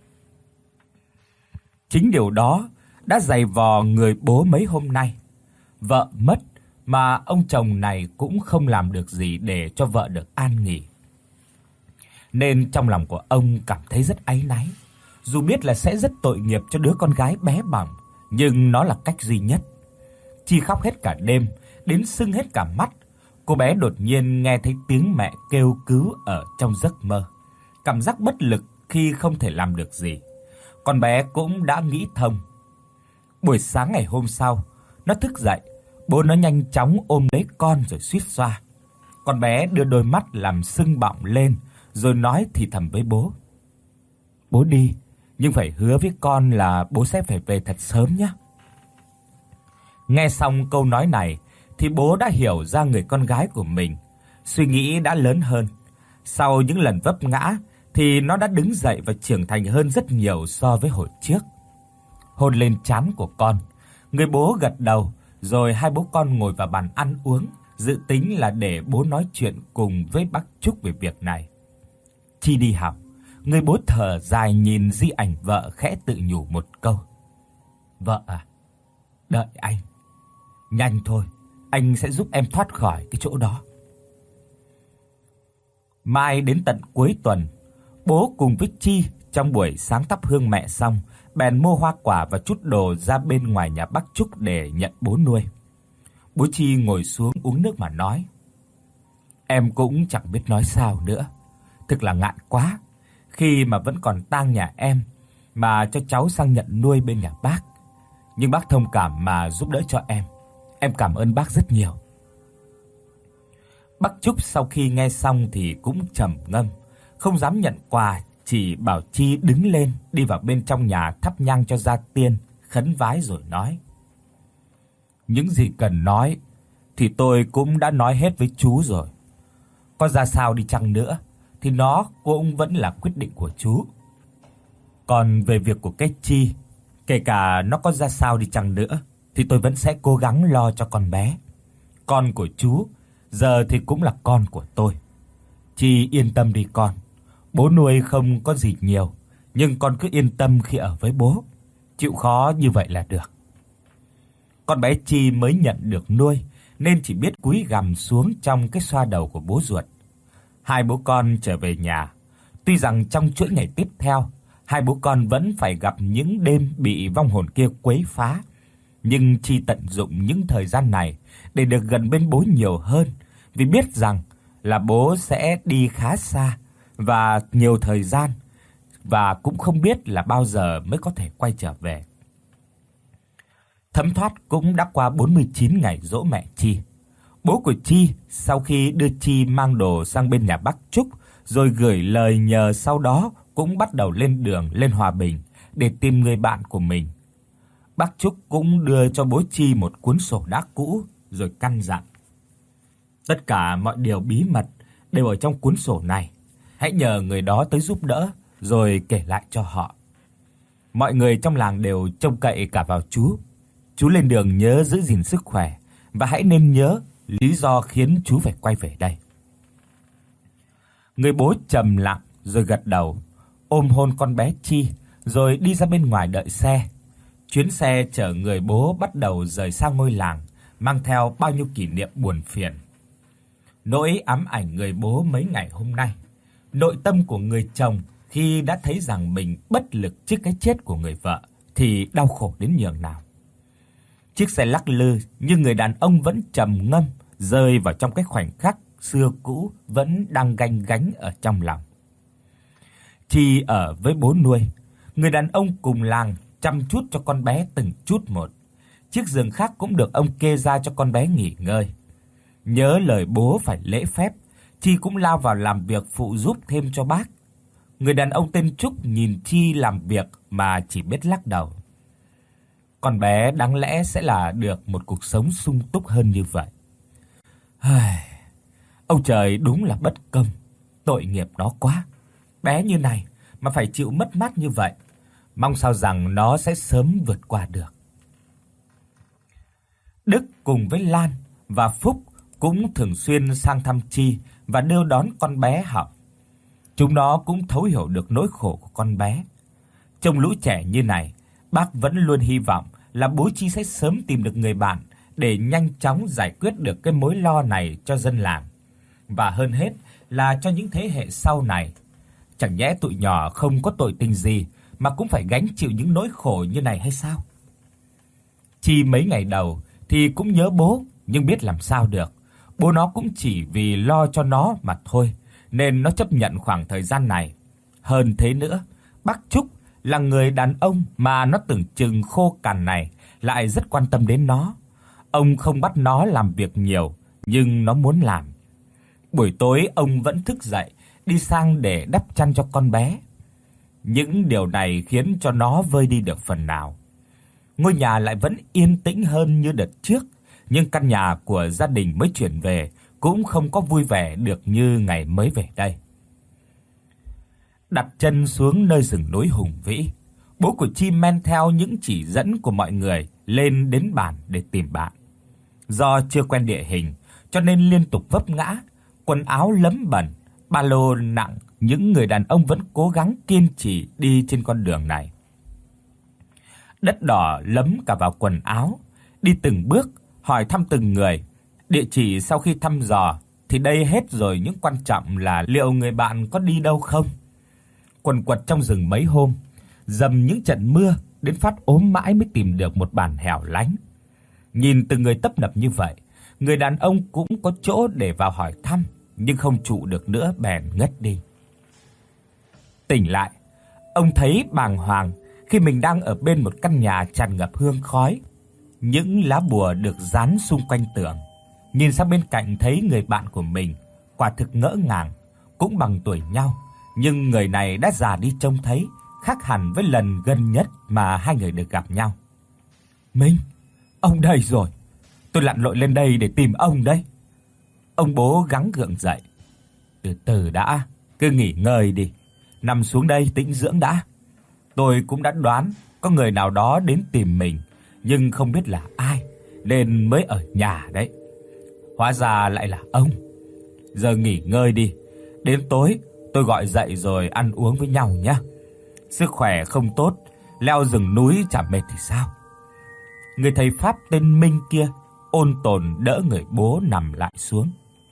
Chính điều đó đã dày vò người bố mấy hôm nay. Vợ mất mà ông chồng này cũng không làm được gì để cho vợ được an nghỉ. Nên trong lòng của ông cảm thấy rất áy náy, dù biết là sẽ rất tội nghiệp cho đứa con gái bé bỏng, nhưng nó là cách duy nhất. Chi khóc hết cả đêm, đến sưng hết cả mắt. Cô bé đột nhiên nghe thấy tiếng mẹ kêu cứu ở trong giấc mơ. Cảm giác bất lực khi không thể làm được gì. Con bé cũng đã nghĩ thông. Buổi sáng ngày hôm sau, nó thức dậy, bố nó nhanh chóng ôm lấy con rồi suýt xoa. Con bé đưa đôi mắt làm sưng bọng lên rồi nói thì thầm với bố: "Bố đi, nhưng phải hứa với con là bố sẽ phải về thật sớm nhé." Nghe xong câu nói này thì bố đã hiểu ra người con gái của mình, suy nghĩ đã lớn hơn. Sau những lần vấp ngã thì nó đã đứng dậy và trưởng thành hơn rất nhiều so với hồi trước. Hôn lên trán của con, người bố gật đầu, rồi hai bố con ngồi vào bàn ăn uống, dự tính là để bố nói chuyện cùng với bác Trúc về việc này. Chi đi học, người bố thở dài nhìn di ảnh vợ khẽ tự nhủ một câu: "Vợ à, đợi anh. Nhanh thôi, anh sẽ giúp em thoát khỏi cái chỗ đó." Mai đến tận cuối tuần, bố cùng với Chi trong buổi sáng thắp hương mẹ xong, bèn mua hoa quả và chút đồ ra bên ngoài nhà bác Trúc để nhận bố nuôi. Bố Chi ngồi xuống uống nước mà nói: "Em cũng chẳng biết nói sao nữa. Thực là ngại quá, khi mà vẫn còn tang nhà em mà cho cháu sang nhận nuôi bên nhà bác. Nhưng bác thông cảm mà giúp đỡ cho em. Em cảm ơn bác rất nhiều." Bác Trúc sau khi nghe xong thì cũng trầm ngâm, không dám nhận quà, chỉ bảo Chi đứng lên đi vào bên trong nhà thắp nhang cho gia tiên, khấn vái rồi nói: "Những gì cần nói thì tôi cũng đã nói hết với chú rồi. Có ra sao đi chăng nữa thì nó cũng vẫn là quyết định của chú. Còn về việc của cái Chi, kể cả nó có ra sao đi chăng nữa thì tôi vẫn sẽ cố gắng lo cho con bé. Con của chú giờ thì cũng là con của tôi. Chi yên tâm đi con. Bố nuôi không có gì nhiều, nhưng con cứ yên tâm khi ở với bố, chịu khó như vậy là được." Con bé Chi mới nhận được nuôi nên chỉ biết cúi gằm xuống trong cái xoa đầu của bố ruột. Hai bố con trở về nhà. Tuy rằng trong chuỗi ngày tiếp theo, hai bố con vẫn phải gặp những đêm bị vong hồn kia quấy phá, nhưng Chi tận dụng những thời gian này để được gần bên bố nhiều hơn, vì biết rằng là bố sẽ đi khá xa và nhiều thời gian, và cũng không biết là bao giờ mới có thể quay trở về. Thấm thoát cũng đã qua bốn mươi chín ngày giỗ mẹ Chi. Bố của Chi sau khi đưa Chi mang đồ sang bên nhà bác Trúc rồi gửi lời nhờ, sau đó cũng bắt đầu lên đường lên Hòa Bình để tìm người bạn của mình. Bác Trúc cũng đưa cho bố Chi một cuốn sổ đá cũ rồi căn dặn: "Tất cả mọi điều bí mật đều ở trong cuốn sổ này. Hãy nhờ người đó tới giúp đỡ rồi kể lại cho họ. Mọi người trong làng đều trông cậy cả vào chú. Chú lên đường nhớ giữ gìn sức khỏe và hãy nên nhớ lý do khiến chú phải quay về đây." Người bố trầm lặng rồi gật đầu, ôm hôn con bé Chi rồi đi ra bên ngoài đợi xe. Chuyến xe chở người bố bắt đầu rời xa ngôi làng, mang theo bao nhiêu kỷ niệm buồn phiền. Nỗi ám ảnh người bố mấy ngày hôm nay, nội tâm của người chồng khi đã thấy rằng mình bất lực trước cái chết của người vợ thì đau khổ đến nhường nào. Chiếc xe lắc lư nhưng người đàn ông vẫn trầm ngâm, rơi vào trong cái khoảnh khắc xưa cũ vẫn đang ganh gánh ở trong lòng. Chi ở với bố nuôi, người đàn ông cùng làng chăm chút cho con bé từng chút một. Chiếc giường khác cũng được ông kê ra cho con bé nghỉ ngơi. Nhớ lời bố phải lễ phép, Chi cũng lao vào làm việc phụ giúp thêm cho bác. Người đàn ông tên Trúc nhìn Chi làm việc mà chỉ biết lắc đầu. Con bé đáng lẽ sẽ là được một cuộc sống sung túc hơn như vậy. Hây, ông trời đúng là bất công, tội nghiệp nó quá. Bé như này mà phải chịu mất mát như vậy, mong sao rằng nó sẽ sớm vượt qua được. Đức cùng với Lan và Phúc cũng thường xuyên sang thăm Chi và đưa đón con bé học. Chúng nó cũng thấu hiểu được nỗi khổ của con bé. Trông lũ trẻ như này, bác vẫn luôn hy vọng là bố Chi sẽ sớm tìm được người bạn để nhanh chóng giải quyết được cái mối lo này cho dân làng, và hơn hết là cho những thế hệ sau này. Chẳng nhẽ tụi nhỏ không có tội tình gì mà cũng phải gánh chịu những nỗi khổ như này hay sao? Chi mấy ngày đầu thì cũng nhớ bố, nhưng biết làm sao được. Bố nó cũng chỉ vì lo cho nó mà thôi, nên nó chấp nhận khoảng thời gian này. Hơn thế nữa, bác Trúc là người đàn ông mà nó tưởng chừng khô cằn này lại rất quan tâm đến nó. Ông không bắt nó làm việc nhiều, nhưng nó muốn làm. Buổi tối ông vẫn thức dậy đi sang để đắp chăn cho con bé. Những điều này khiến cho nó vơi đi được phần nào. Ngôi nhà lại vẫn yên tĩnh hơn như đợt trước, nhưng căn nhà của gia đình mới chuyển về cũng không có vui vẻ được như ngày mới về đây. Đặt chân xuống nơi rừng núi hùng vĩ, bố của Chi men theo những chỉ dẫn của mọi người lên đến bản để tìm bạn. Do chưa quen địa hình cho nên liên tục vấp ngã, quần áo lấm bẩn, ba lô nặng, những người đàn ông vẫn cố gắng kiên trì đi trên con đường này. Đất đỏ lấm cả vào quần áo, đi từng bước, hỏi thăm từng người. Địa chỉ sau khi thăm dò thì đây hết rồi, những quan trọng là liệu người bạn có đi đâu không. Quần quật trong rừng mấy hôm, dầm những trận mưa đến phát ốm mãi mới tìm được một bản hẻo lánh. Nhìn từng người tấp nập như vậy, người đàn ông cũng có chỗ để vào hỏi thăm, nhưng không trụ được nữa bèn ngất đi. Tỉnh lại, ông thấy bàng hoàng khi mình đang ở bên một căn nhà tràn ngập hương khói. Những lá bùa được dán xung quanh tường. Nhìn sang bên cạnh thấy người bạn của mình, quả thực ngỡ ngàng, cũng bằng tuổi nhau, nhưng người này đã già đi trông thấy, khác hẳn với lần gần nhất mà hai người được gặp nhau. "Minh, ông đây rồi. Tôi lặn lội lên đây để tìm ông đấy." Ông bố gắng gượng dậy. "Từ từ đã, cứ nghỉ ngơi đi. Nằm xuống đây tĩnh dưỡng đã. Tôi cũng đã đoán có người nào đó đến tìm mình, nhưng không biết là ai nên mới ở nhà đấy. Hóa ra lại là ông. Giờ nghỉ ngơi đi, đến tối tôi gọi dậy rồi ăn uống với nhau nhé. Sức khỏe không tốt, leo rừng núi chả mệt thì sao?" Người thầy pháp tên Minh kia ôn tồn đỡ người bố nằm lại xuống.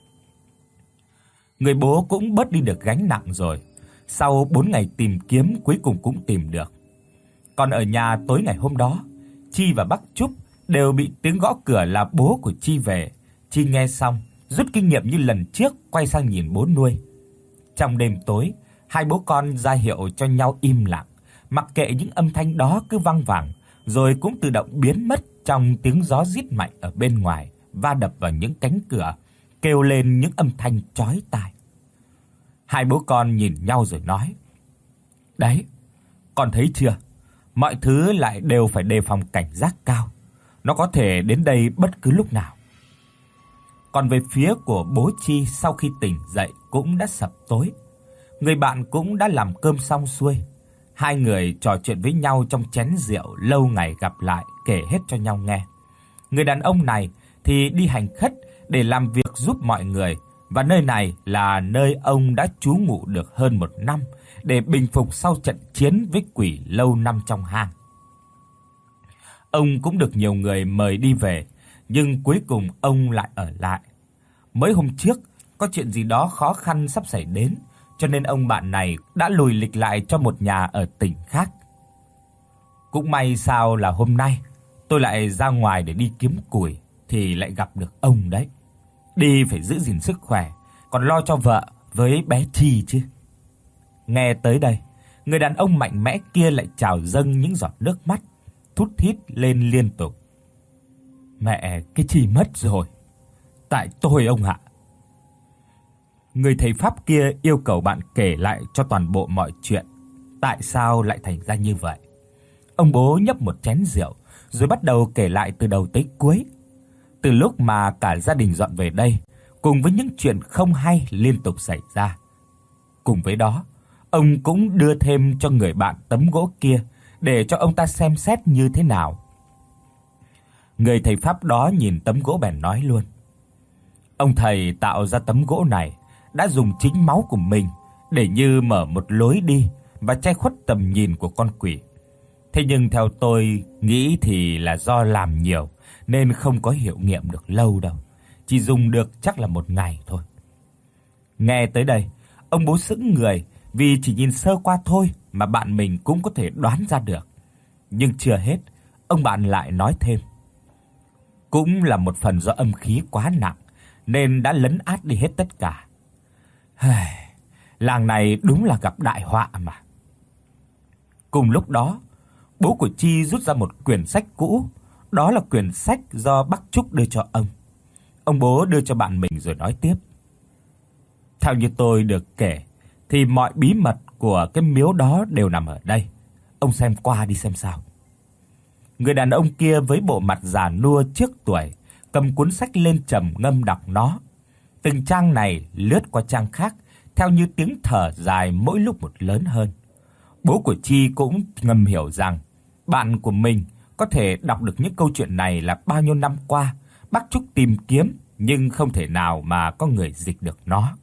Người bố cũng bớt đi được gánh nặng rồi. Sau bốn ngày tìm kiếm cuối cùng cũng tìm được. Còn ở nhà tối ngày hôm đó, Chi và bác Trúc đều bị tiếng gõ cửa là bố của Chi về. Chi nghe xong, rút kinh nghiệm như lần trước, quay sang nhìn bố nuôi. Trong đêm tối, hai bố con ra hiệu cho nhau im lặng, mặc kệ những âm thanh đó cứ vang vẳng, rồi cũng tự động biến mất trong tiếng gió rít mạnh ở bên ngoài va đập vào những cánh cửa, kêu lên những âm thanh chói tai. Hai bố con nhìn nhau rồi nói: "Đấy, con thấy chưa? Mọi thứ lại đều phải đề phòng cảnh giác cao. Nó có thể đến đây bất cứ lúc nào." Còn về phía của bố Chi, sau khi tỉnh dậy cũng đã sập tối. Người bạn cũng đã làm cơm xong xuôi. Hai người trò chuyện với nhau trong chén rượu lâu ngày gặp lại, kể hết cho nhau nghe. Người đàn ông này thì đi hành khất để làm việc giúp mọi người, và nơi này là nơi ông đã trú ngụ được hơn một năm để bình phục sau trận chiến với quỷ lâu năm trong hang. Ông cũng được nhiều người mời đi về, nhưng cuối cùng ông lại ở lại. Mấy hôm trước có chuyện gì đó khó khăn sắp xảy đến, cho nên ông bạn này đã lùi lịch lại cho một nhà ở tỉnh khác. Cũng may sao là hôm nay tôi lại ra ngoài để đi kiếm củi thì lại gặp được ông đấy. Đi phải giữ gìn sức khỏe, còn lo cho vợ với bé Chi chứ. Nghe tới đây, người đàn ông mạnh mẽ kia lại trào dâng những giọt nước mắt, thút thít lên liên tục. "Mẹ cái Chi mất rồi. Tại tôi ông ạ." Người thầy pháp kia yêu cầu bạn kể lại cho toàn bộ mọi chuyện, tại sao lại thành ra như vậy. Ông bố nhấp một chén rượu rồi bắt đầu kể lại từ đầu tới cuối. Từ lúc mà cả gia đình dọn về đây, cùng với những chuyện không hay liên tục xảy ra. Cùng với đó, ông cũng đưa thêm cho người bạn tấm gỗ kia để cho ông ta xem xét như thế nào. Người thầy pháp đó nhìn tấm gỗ bèn nói luôn: Ông thầy tạo ra tấm gỗ này đã dùng chính máu của mình để như mở một lối đi và che khuất tầm nhìn của con quỷ. Thế nhưng theo tôi nghĩ thì là do làm nhiều nên không có hiệu nghiệm được lâu đâu, chỉ dùng được chắc là một ngày thôi. Nghe tới đây, ông bố sững người vì chỉ nhìn sơ qua thôi mà bạn mình cũng có thể đoán ra được. Nhưng chưa hết, ông bạn lại nói thêm. Cũng là một phần do âm khí quá nặng nên đã lấn át đi hết tất cả. Làng này đúng là gặp đại họa mà. Cùng lúc đó, bố của Chi rút ra một quyển sách cũ, đó là quyển sách do bác Trúc đưa cho ông. Ông bố đưa cho bạn mình rồi nói tiếp. Theo như tôi được kể thì mọi bí mật của cái miếu đó đều nằm ở đây. Ông xem qua đi xem sao. Người đàn ông kia với bộ mặt già nua trước tuổi, cầm cuốn sách lên trầm ngâm đọc nó. Từng trang này lướt qua trang khác theo như tiếng thở dài mỗi lúc một lớn hơn. Bố của Chi cũng ngầm hiểu rằng bạn của mình có thể đọc được những câu chuyện này là bao nhiêu năm qua bác Trúc tìm kiếm nhưng không thể nào mà có người dịch được nó.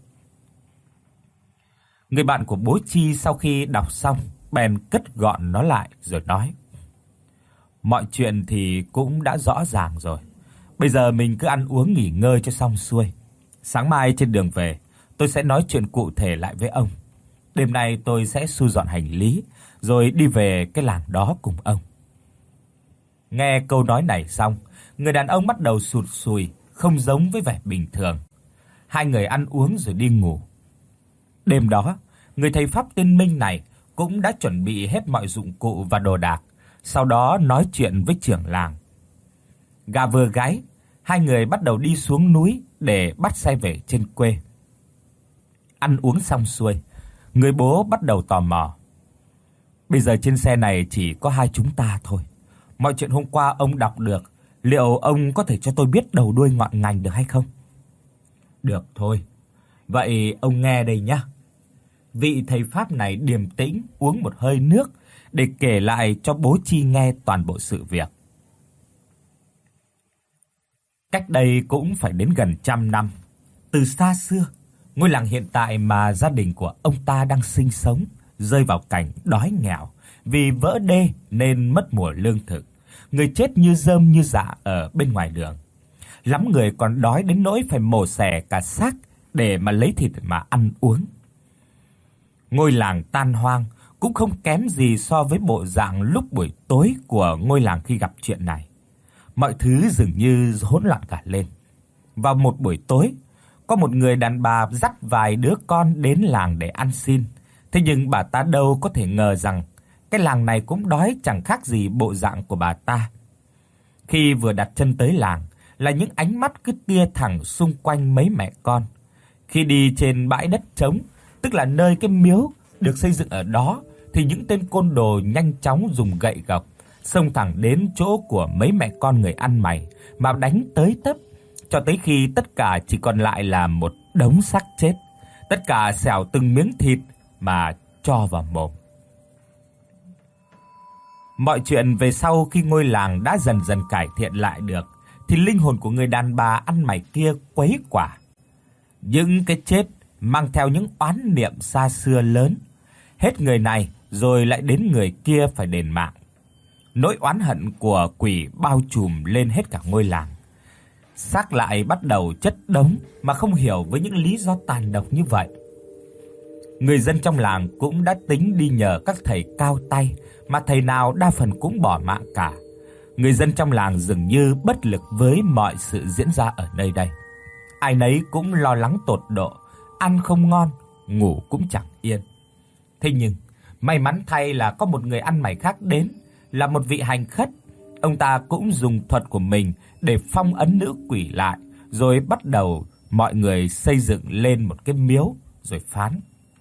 Người bạn của bố Chi sau khi đọc xong bèn cất gọn nó lại rồi nói: Mọi chuyện thì cũng đã rõ ràng rồi. Bây giờ mình cứ ăn uống nghỉ ngơi cho xong xuôi. Sáng mai trên đường về, tôi sẽ nói chuyện cụ thể lại với ông. Đêm nay tôi sẽ thu dọn hành lý rồi đi về cái làng đó cùng ông. Nghe câu nói này xong, người đàn ông bắt đầu sụt sùi, không giống với vẻ bình thường. Hai người ăn uống rồi đi ngủ. Đêm đó, người thầy pháp tên Minh này cũng đã chuẩn bị hết mọi dụng cụ và đồ đạc, sau đó nói chuyện với trưởng làng. Gà vừa gáy, hai người bắt đầu đi xuống núi để bắt xe về trên quê. Ăn uống xong xuôi, người bố bắt đầu tò mò. Bây giờ trên xe này chỉ có hai chúng ta thôi. Mọi chuyện hôm qua ông đọc được, liệu ông có thể cho tôi biết đầu đuôi ngọn ngành được hay không? Được thôi. Vậy ông nghe đây nhé. Vị thầy pháp này điềm tĩnh uống một hơi nước để kể lại cho bố Chi nghe toàn bộ sự việc. Cách đây cũng phải đến gần trăm năm, từ xa xưa, ngôi làng hiện tại mà gia đình của ông ta đang sinh sống rơi vào cảnh đói nghèo vì vỡ đê nên mất mùa lương thực, người chết như rơm như rạ ở bên ngoài đường. Lắm người còn đói đến nỗi phải mổ xẻ cả xác để mà lấy thịt mà ăn uống. Ngôi làng tan hoang cũng không kém gì so với bộ dạng lúc buổi tối của ngôi làng khi gặp chuyện này. Mọi thứ dường như hỗn loạn cả lên. Vào một buổi tối, có một người đàn bà dắt vài đứa con đến làng để ăn xin. Thế nhưng bà ta đâu có thể ngờ rằng cái làng này cũng đói chẳng khác gì bộ dạng của bà ta. Khi vừa đặt chân tới làng là những ánh mắt cứ tia thẳng xung quanh mấy mẹ con. Khi đi trên bãi đất trống, tức là nơi cái miếu được xây dựng ở đó, thì những tên côn đồ nhanh chóng dùng gậy gộc xông thẳng đến chỗ của mấy mẹ con người ăn mày mà đánh tới tấp, cho tới khi tất cả chỉ còn lại là một đống xác chết. Tất cả xẻo từng miếng thịt mà cho vào mồm. Mọi chuyện về sau khi ngôi làng đã dần dần cải thiện lại được thì linh hồn của người đàn bà ăn mày kia quấy quả. Những cái chết mang theo những oán niệm xa xưa lớn, hết người này rồi lại đến người kia phải đền mạng. Nỗi oán hận của quỷ bao trùm lên hết cả ngôi làng. Xác lại bắt đầu chất đống mà không hiểu với những lý do tàn độc như vậy. Người dân trong làng cũng đã tính đi nhờ các thầy cao tay, mà thầy nào đa phần cũng bỏ mạng cả. Người dân trong làng dường như bất lực với mọi sự diễn ra ở nơi đây. Ai nấy cũng lo lắng tột độ, ăn không ngon, ngủ cũng chẳng yên. Thế nhưng, may mắn thay là có một người ăn mày khác đến, là một vị hành khất. Ông ta cũng dùng thuật của mình để phong ấn nữ quỷ lại, rồi bắt đầu mọi người xây dựng lên một cái miếu rồi phán: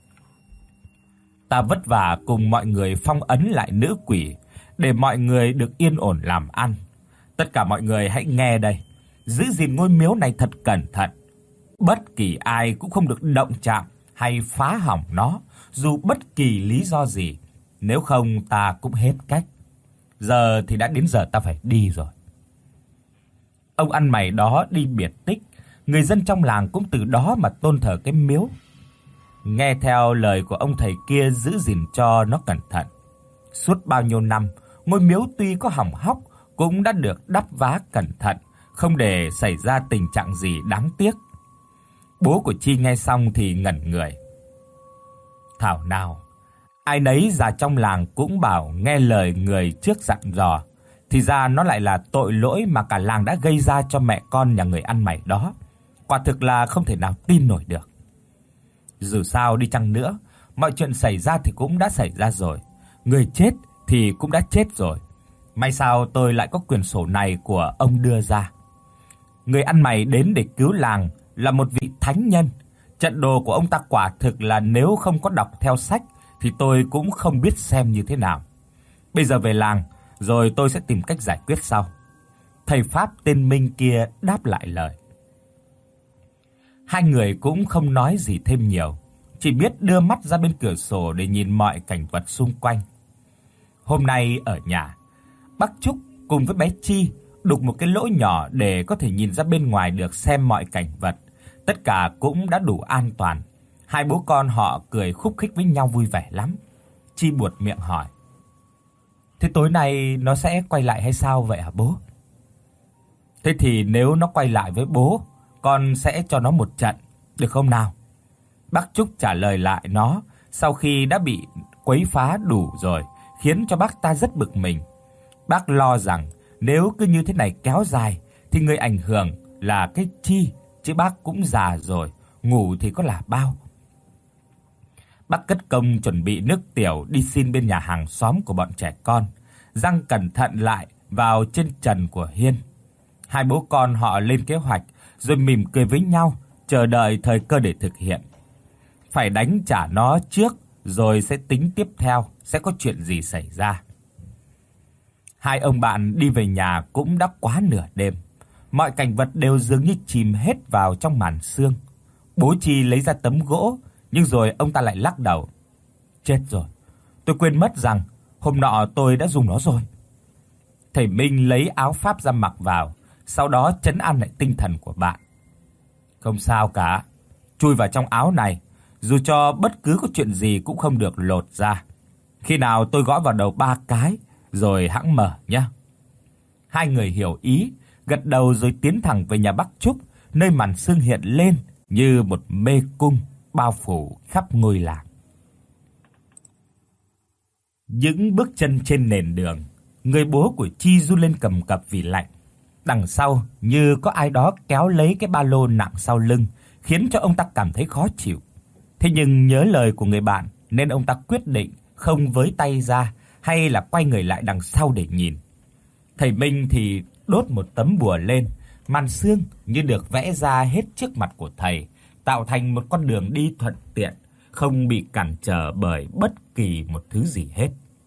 Ta vất vả cùng mọi người phong ấn lại nữ quỷ để mọi người được yên ổn làm ăn. Tất cả mọi người hãy nghe đây, giữ gìn ngôi miếu này thật cẩn thận. Bất kỳ ai cũng không được động chạm hay phá hỏng nó, dù bất kỳ lý do gì, nếu không ta cũng hết cách. Giờ thì đã đến giờ ta phải đi rồi. Ông ăn mày đó đi biệt tích, người dân trong làng cũng từ đó mà tôn thờ cái miếu. Nghe theo lời của ông thầy kia giữ gìn cho nó cẩn thận. Suốt bao nhiêu năm, ngôi miếu tuy có hỏng hóc cũng đã được đắp vá cẩn thận, không để xảy ra tình trạng gì đáng tiếc. Bố của Chi nghe xong thì ngẩn người. Thảo nào, ai nấy già trong làng cũng bảo nghe lời người trước dặn dò, thì ra nó lại là tội lỗi mà cả làng đã gây ra cho mẹ con nhà người ăn mày đó. Quả thực là không thể nào tin nổi được. Dù sao đi chăng nữa, mọi chuyện xảy ra thì cũng đã xảy ra rồi. Người chết thì cũng đã chết rồi. May sao tôi lại có quyển sổ này của ông đưa ra. Người ăn mày đến để cứu làng là một vị thánh nhân. Trận đồ của ông ta quả thực là nếu không có đọc theo sách thì tôi cũng không biết xem như thế nào. Bây giờ về làng rồi tôi sẽ tìm cách giải quyết sau. Thầy pháp tên Minh kia đáp lại lời. Hai người cũng không nói gì thêm nhiều, chỉ biết đưa mắt ra bên cửa sổ để nhìn mọi cảnh vật xung quanh. Hôm nay ở nhà, bác Trúc cùng với bé Chi đục một cái lỗ nhỏ để có thể nhìn ra bên ngoài được xem mọi cảnh vật. Tất cả cũng đã đủ an toàn. Hai bố con họ cười khúc khích với nhau vui vẻ lắm. Chi buột miệng hỏi: "Thế tối nay nó sẽ quay lại hay sao vậy hả bố?" "Thế thì nếu nó quay lại với bố, con sẽ cho nó một trận, được không nào?" Bác Trúc trả lời lại nó sau khi đã bị quấy phá đủ rồi, khiến cho bác ta rất bực mình. Bác lo rằng nếu cứ như thế này kéo dài thì người ảnh hưởng là cái Chi, chứ bác cũng già rồi, ngủ thì có là bao. Bác cất công chuẩn bị nước tiểu đi xin bên nhà hàng xóm của bọn trẻ con, răng cẩn thận lại vào trên trần của hiên. Hai bố con họ lên kế hoạch rồi mỉm cười với nhau, chờ đợi thời cơ để thực hiện. Phải đánh trả nó trước rồi sẽ tính tiếp theo sẽ có chuyện gì xảy ra. Hai ông bạn đi về nhà cũng đã quá nửa đêm. Mọi cảnh vật đều dường như chìm hết vào trong màn sương. Bố Chi lấy ra tấm gỗ, nhưng rồi ông ta lại lắc đầu. Chết rồi, tôi quên mất rằng hôm nọ tôi đã dùng nó rồi. Thầy Minh lấy áo pháp ra mặc vào, sau đó trấn an lại tinh thần của bạn. Không sao cả, chui vào trong áo này, dù cho bất cứ có chuyện gì cũng không được lột ra. Khi nào tôi gõ vào đầu ba cái rồi hẵng mở nhé. Hai người hiểu ý, gật đầu rồi tiến thẳng về nhà bác Trúc, nơi màn sương hiện lên như một mê cung bao phủ khắp ngôi làng. Những bước chân trên nền đường, người bố của Chi run lên cầm cập vì lạnh. Đằng sau như có ai đó kéo lấy cái ba lô nặng sau lưng, khiến cho ông ta cảm thấy khó chịu. Thế nhưng nhớ lời của người bạn nên ông ta quyết định không với tay ra hay là quay người lại đằng sau để nhìn. Thầy Minh thì đốt một tấm bùa lên, màn sương như được vẽ ra hết trước mặt của thầy, tạo thành một con đường đi thuận tiện, không bị cản trở bởi bất kỳ một thứ gì hết.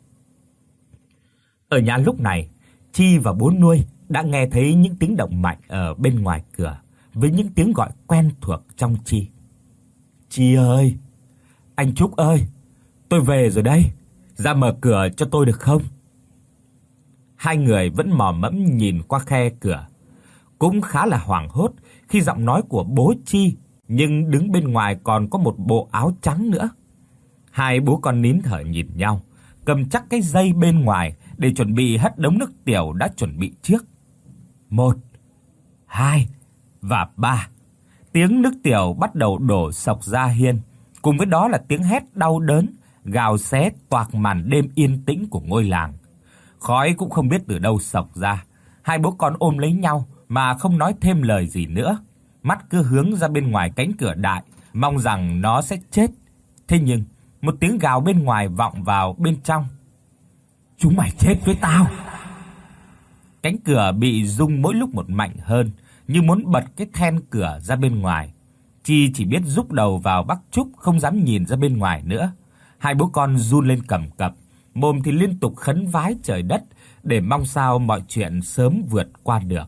Ở nhà lúc này, Chi và bố nuôi đã nghe thấy những tiếng động mạnh ở bên ngoài cửa, với những tiếng gọi quen thuộc trong Chi. Chi ơi, anh Trúc ơi, tôi về rồi đây, ra mở cửa cho tôi được không? Hai người vẫn mò mẫm nhìn qua khe cửa, cũng khá là hoảng hốt khi giọng nói của bố Chi, nhưng đứng bên ngoài còn có một bộ áo trắng nữa. Hai bố con nín thở nhìn nhau, cầm chắc cái dây bên ngoài để chuẩn bị hất đống nước tiểu đã chuẩn bị trước. Một, hai và ba. Tiếng nước tiểu bắt đầu đổ xộc ra hiên, cùng với đó là tiếng hét đau đớn gào xé toạc màn đêm yên tĩnh của ngôi làng. Khói cũng không biết từ đâu xộc ra. Hai bố con ôm lấy nhau mà không nói thêm lời gì nữa, mắt cứ hướng ra bên ngoài cánh cửa đại, mong rằng nó sẽ chết. Thế nhưng một tiếng gào bên ngoài vọng vào bên trong. Chúng mày chết với tao. Cánh cửa bị rung mỗi lúc một mạnh hơn, như muốn bật cái then cửa ra bên ngoài. Chi chỉ biết rúc đầu vào bác Trúc, không dám nhìn ra bên ngoài nữa. Hai bố con run lên cầm cập, mồm thì liên tục khấn vái trời đất để mong sao mọi chuyện sớm vượt qua được.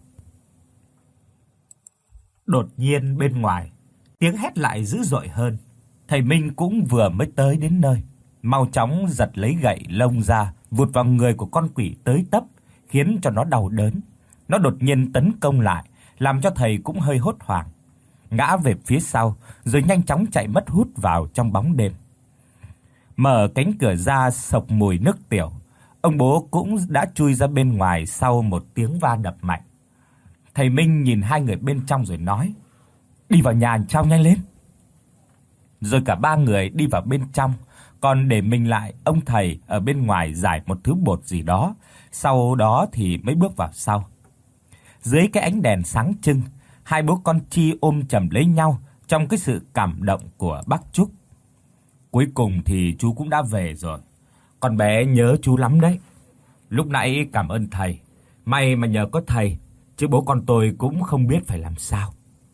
Đột nhiên bên ngoài, tiếng hét lại dữ dội hơn. Thầy Minh cũng vừa mới tới đến nơi, mau chóng giật lấy gậy lông ra, vụt vào người của con quỷ tới tấp, khiến cho nó đau đớn. Nó đột nhiên tấn công lại, làm cho thầy cũng hơi hốt hoảng. ngã về phía sau rồi nhanh chóng chạy mất hút vào trong bóng đêm. Mở cánh cửa ra sộc mùi nước tiểu, ông bố cũng đã chui ra bên ngoài sau một tiếng va đập mạnh. Thầy Minh nhìn hai người bên trong rồi nói: "Đi vào nhà trao nhanh lên." Rồi cả ba người đi vào bên trong, còn để mình lại ông thầy ở bên ngoài rải một thứ bột gì đó, sau đó thì mới bước vào sau. Dưới cái ánh đèn sáng trưng, hai bố con Chi ôm chầm lấy nhau trong cái sự cảm động của bác Trúc. "Cuối cùng thì chú cũng đã về rồi. Con bé nhớ chú lắm đấy. Lúc nãy cảm ơn thầy, may mà nhờ có thầy, chứ bố con tôi cũng không biết phải làm sao."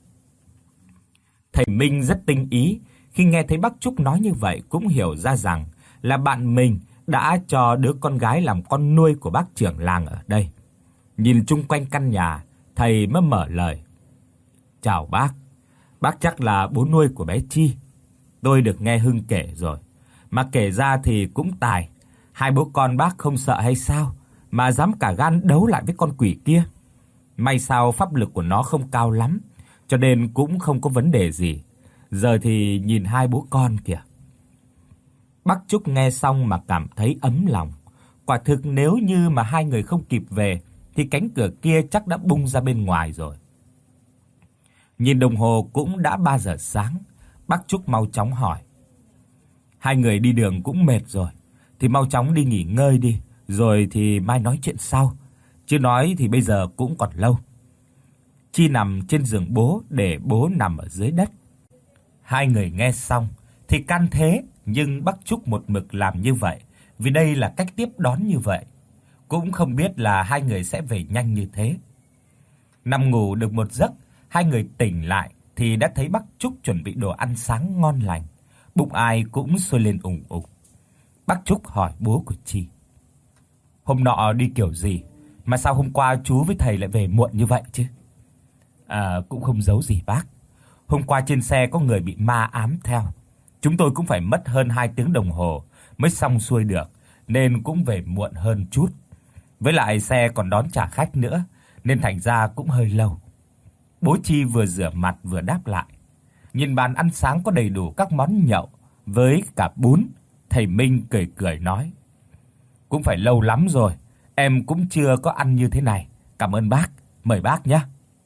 Thầy Minh rất tinh ý, khi nghe thấy bác Trúc nói như vậy cũng hiểu ra rằng là bạn mình đã cho đứa con gái làm con nuôi của bác trưởng làng ở đây. Nhìn chung quanh căn nhà, thầy mới mở lời: "Chào bác. Bác chắc là bố nuôi của bé Chi. Tôi được nghe Hưng kể rồi, mà kể ra thì cũng tài. Hai bố con bác không sợ hay sao mà dám cả gan đấu lại với con quỷ kia. May sao pháp lực của nó không cao lắm, cho nên cũng không có vấn đề gì. Giờ thì nhìn hai bố con kìa." Bác Trúc nghe xong mà cảm thấy ấm lòng. Quả thực nếu như mà hai người không kịp về thì cánh cửa kia chắc đã bung ra bên ngoài rồi. Nhìn đồng hồ cũng đã ba giờ sáng, bác Trúc mau chóng hỏi: "Hai người đi đường cũng mệt rồi, thì mau chóng đi nghỉ ngơi đi, rồi thì mai nói chuyện sau, chứ nói thì bây giờ cũng còn lâu." Chi nằm trên giường bố để bố nằm ở dưới đất. Hai người nghe xong thì can thế, nhưng bác Trúc một mực làm như vậy, vì đây là cách tiếp đón như vậy. Cũng không biết là hai người sẽ về nhanh như thế. Nằm ngủ được một giấc, hai người tỉnh lại thì đã thấy bác Trúc chuẩn bị đồ ăn sáng ngon lành, bụng ai cũng sôi lên ùng ục. Bác Trúc hỏi bố của Chi: "Hôm nọ đi kiểu gì mà sao hôm qua chú với thầy lại về muộn như vậy chứ?" "À, cũng không giấu gì bác. Hôm qua trên xe có người bị ma ám theo. Chúng tôi cũng phải mất hơn hai tiếng đồng hồ mới xong xuôi được, nên cũng về muộn hơn chút. Với lại xe còn đón trả khách nữa, nên thành ra cũng hơi lâu." Bố Chi vừa rửa mặt vừa đáp lại. Nhìn bàn ăn sáng có đầy đủ các món nhậu với cả bún, thầy Minh cười cười nói: "Cũng phải lâu lắm rồi, em cũng chưa có ăn như thế này. Cảm ơn bác, mời bác nhé."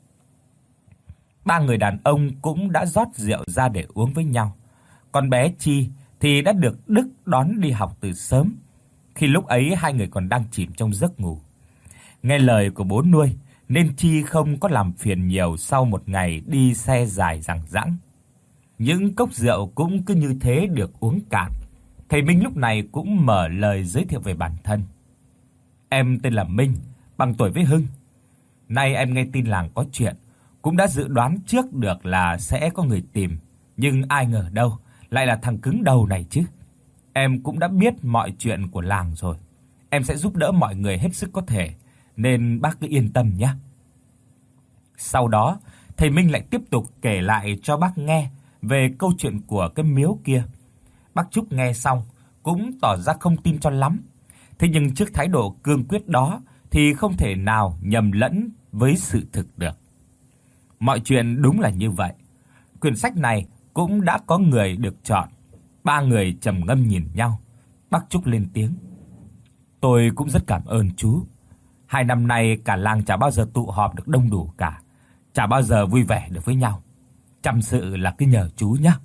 Ba người đàn ông cũng đã rót rượu ra để uống với nhau. Còn bé Chi thì đã được Đức đón đi học từ sớm, khi lúc ấy hai người còn đang chìm trong giấc ngủ. Nghe lời của bố nuôi nên Chi không có làm phiền nhiều sau một ngày đi xe dài dằng dẵng. Những cốc rượu cũng cứ như thế được uống cạn. Thầy Minh lúc này cũng mở lời giới thiệu về bản thân: "Em tên là Minh, bằng tuổi với Hưng. Nay em nghe tin làng có chuyện, cũng đã dự đoán trước được là sẽ có người tìm, nhưng ai ngờ đâu lại là thằng cứng đầu này chứ. Em cũng đã biết mọi chuyện của làng rồi. Em sẽ giúp đỡ mọi người hết sức có thể, nên bác cứ yên tâm nhé." Sau đó, thầy Minh lại tiếp tục kể lại cho bác nghe về câu chuyện của cái miếu kia. Bác Trúc nghe xong cũng tỏ ra không tin cho lắm. Thế nhưng trước thái độ cương quyết đó thì không thể nào nhầm lẫn với sự thực được. Mọi chuyện đúng là như vậy. Quyển sách này cũng đã có người được chọn. Ba người trầm ngâm nhìn nhau. Bác Trúc lên tiếng: "Tôi cũng rất cảm ơn chú. Hai năm nay cả làng chả bao giờ tụ họp được đông đủ cả, chả bao giờ vui vẻ được với nhau. Chăm sự là cứ nhờ chú nhé."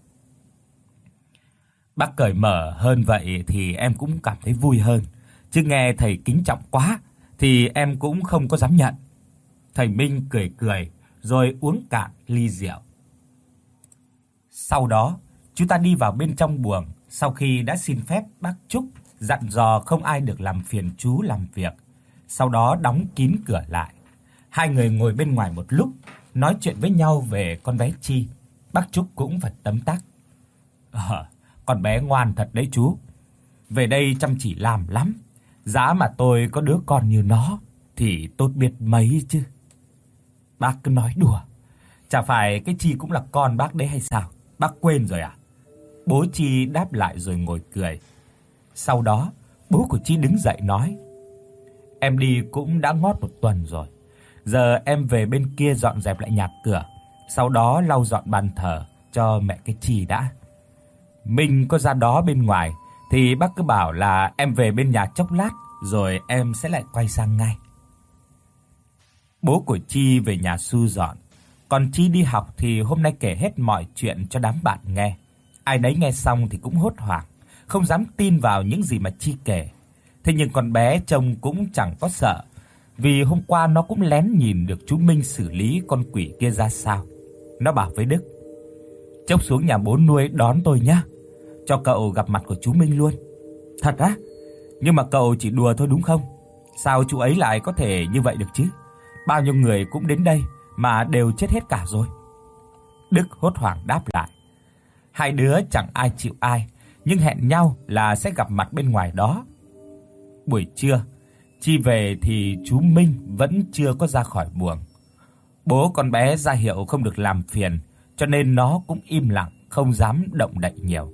Bác cởi mở hơn vậy thì em cũng cảm thấy vui hơn, chứ nghe thầy kính trọng quá thì em cũng không có dám nhận. Thầy Minh cười cười rồi uống cạn ly rượu. Sau đó, chúng ta đi vào bên trong buồng, sau khi đã xin phép bác Trúc dặn dò không ai được làm phiền chú làm việc. Sau đó đóng kín cửa lại. Hai người ngồi bên ngoài một lúc, nói chuyện với nhau về con bé Chi. Bác Trúc cũng phải tấm tắc: "Ờ, con bé ngoan thật đấy chú. Về đây chăm chỉ làm lắm. Giá mà tôi có đứa con như nó thì tốt biết mấy chứ." Bác cứ nói đùa. Chả phải cái Chi cũng là con bác đấy hay sao? Bác quên rồi à? Bố Chi đáp lại rồi ngồi cười. Sau đó, bố của Chi đứng dậy nói: "Em đi cũng đã ngót một tuần rồi. Giờ em về bên kia dọn dẹp lại nhà cửa, sau đó lau dọn bàn thờ cho mẹ cái Chi đã. Mình có ra đó bên ngoài thì bác cứ bảo là em về bên nhà chốc lát rồi em sẽ lại quay sang ngay. Bố của Chi về nhà thu dọn, còn Chi đi học thì hôm nay kể hết mọi chuyện cho đám bạn nghe. Ai nấy nghe xong thì cũng hốt hoảng, không dám tin vào những gì mà Chi kể. Thế nhưng con bé trông cũng chẳng có sợ, vì hôm qua nó cũng lén nhìn được chú Minh xử lý con quỷ kia ra sao. Nó bảo với Đức: "Chốc xuống nhà bố nuôi đón tôi nhé, cho cậu gặp mặt của chú Minh luôn." "Thật á? Nhưng mà cậu chỉ đùa thôi đúng không? Sao chú ấy lại có thể như vậy được chứ? Bao nhiêu người cũng đến đây mà đều chết hết cả rồi." Đức hốt hoảng đáp lại: "Hai đứa chẳng ai chịu ai, nhưng hẹn nhau là sẽ gặp mặt bên ngoài đó." Buổi trưa, Chi về thì chú Minh vẫn chưa có ra khỏi buồng. Bố con bé ra hiệu không được làm phiền, cho nên nó cũng im lặng, không dám động đậy nhiều.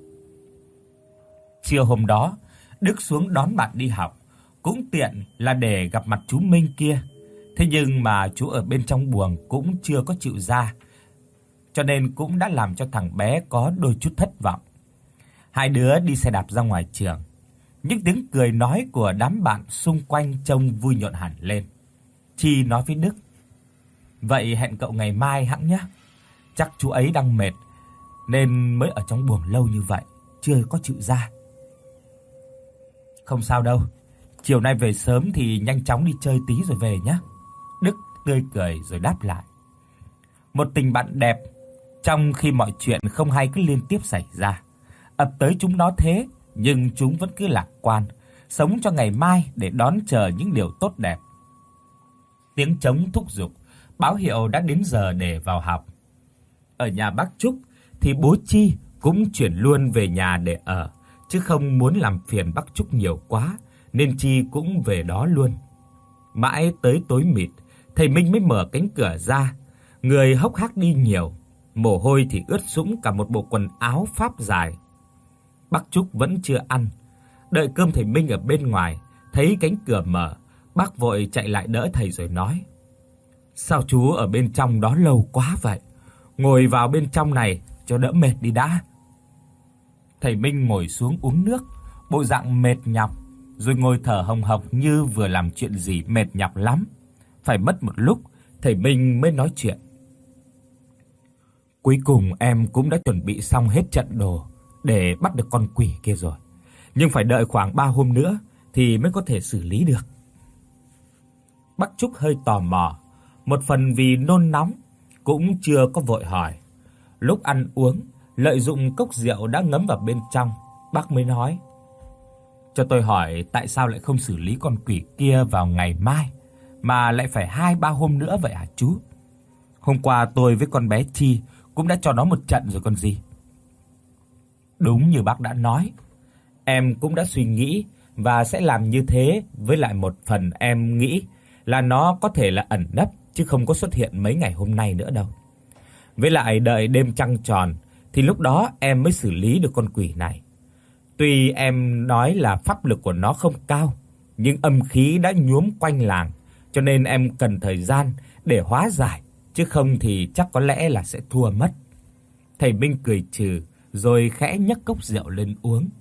Trưa hôm đó, Đức xuống đón bạn đi học, cũng tiện là để gặp mặt chú Minh kia. Thế nhưng mà chú ở bên trong buồng cũng chưa có chịu ra, cho nên cũng đã làm cho thằng bé có đôi chút thất vọng. Hai đứa đi xe đạp ra ngoài trường. Những tiếng cười nói của đám bạn xung quanh trông vui nhộn hẳn lên. Chi nói với Đức: "Vậy hẹn cậu ngày mai hẵng nhé. Chắc chú ấy đang mệt nên mới ở trong buồng lâu như vậy, chưa có chịu ra." "Không sao đâu, chiều nay về sớm thì nhanh chóng đi chơi tí rồi về nhé." Đức tươi cười rồi đáp lại. Một tình bạn đẹp, trong khi mọi chuyện không hay cứ liên tiếp xảy ra ập tới chúng nó thế, nhưng chúng vẫn cứ lạc quan, sống cho ngày mai để đón chờ những điều tốt đẹp. Tiếng trống thúc giục, báo hiệu đã đến giờ để vào học. Ở nhà bác Trúc thì bố Chi cũng chuyển luôn về nhà để ở, chứ không muốn làm phiền bác Trúc nhiều quá, nên Chi cũng về đó luôn. Mãi tới tối mịt, thầy Minh mới mở cánh cửa ra. Người hốc hác đi nhiều, mồ hôi thì ướt sũng cả một bộ quần áo pháp dài. Bác Trúc vẫn chưa ăn. Đợi cơm thầy Minh ở bên ngoài, thấy cánh cửa mở, bác vội chạy lại đỡ thầy rồi nói: "Sao chú ở bên trong đó lâu quá vậy? Ngồi vào bên trong này cho đỡ mệt đi đã." Thầy Minh ngồi xuống uống nước, bộ dạng mệt nhọc, rồi ngồi thở hồng hộc như vừa làm chuyện gì mệt nhọc lắm. Phải mất một lúc, thầy Minh mới nói chuyện: "Cuối cùng em cũng đã chuẩn bị xong hết trận đồ để bắt được con quỷ kia rồi, nhưng phải đợi khoảng ba hôm nữa thì mới có thể xử lý được." Bác Trúc hơi tò mò, một phần vì nôn nóng, cũng chưa có vội hỏi. Lúc ăn uống, lợi dụng cốc rượu đã ngấm vào bên trong, bác mới nói: "Cho tôi hỏi tại sao lại không xử lý con quỷ kia vào ngày mai mà lại phải hai ba hôm nữa vậy hả chú? Hôm qua tôi với con bé Chi cũng đã cho nó một trận rồi còn gì." "Đúng như bác đã nói, em cũng đã suy nghĩ và sẽ làm như thế, với lại một phần em nghĩ là nó có thể là ẩn nấp chứ không có xuất hiện mấy ngày hôm nay nữa đâu. Với lại đợi đêm trăng tròn thì lúc đó em mới xử lý được con quỷ này. Tuy em nói là pháp lực của nó không cao, nhưng âm khí đã nhuốm quanh làng, cho nên em cần thời gian để hóa giải, chứ không thì chắc có lẽ là sẽ thua mất." Thầy Minh cười trừ rồi khẽ nhấc cốc rượu lên uống.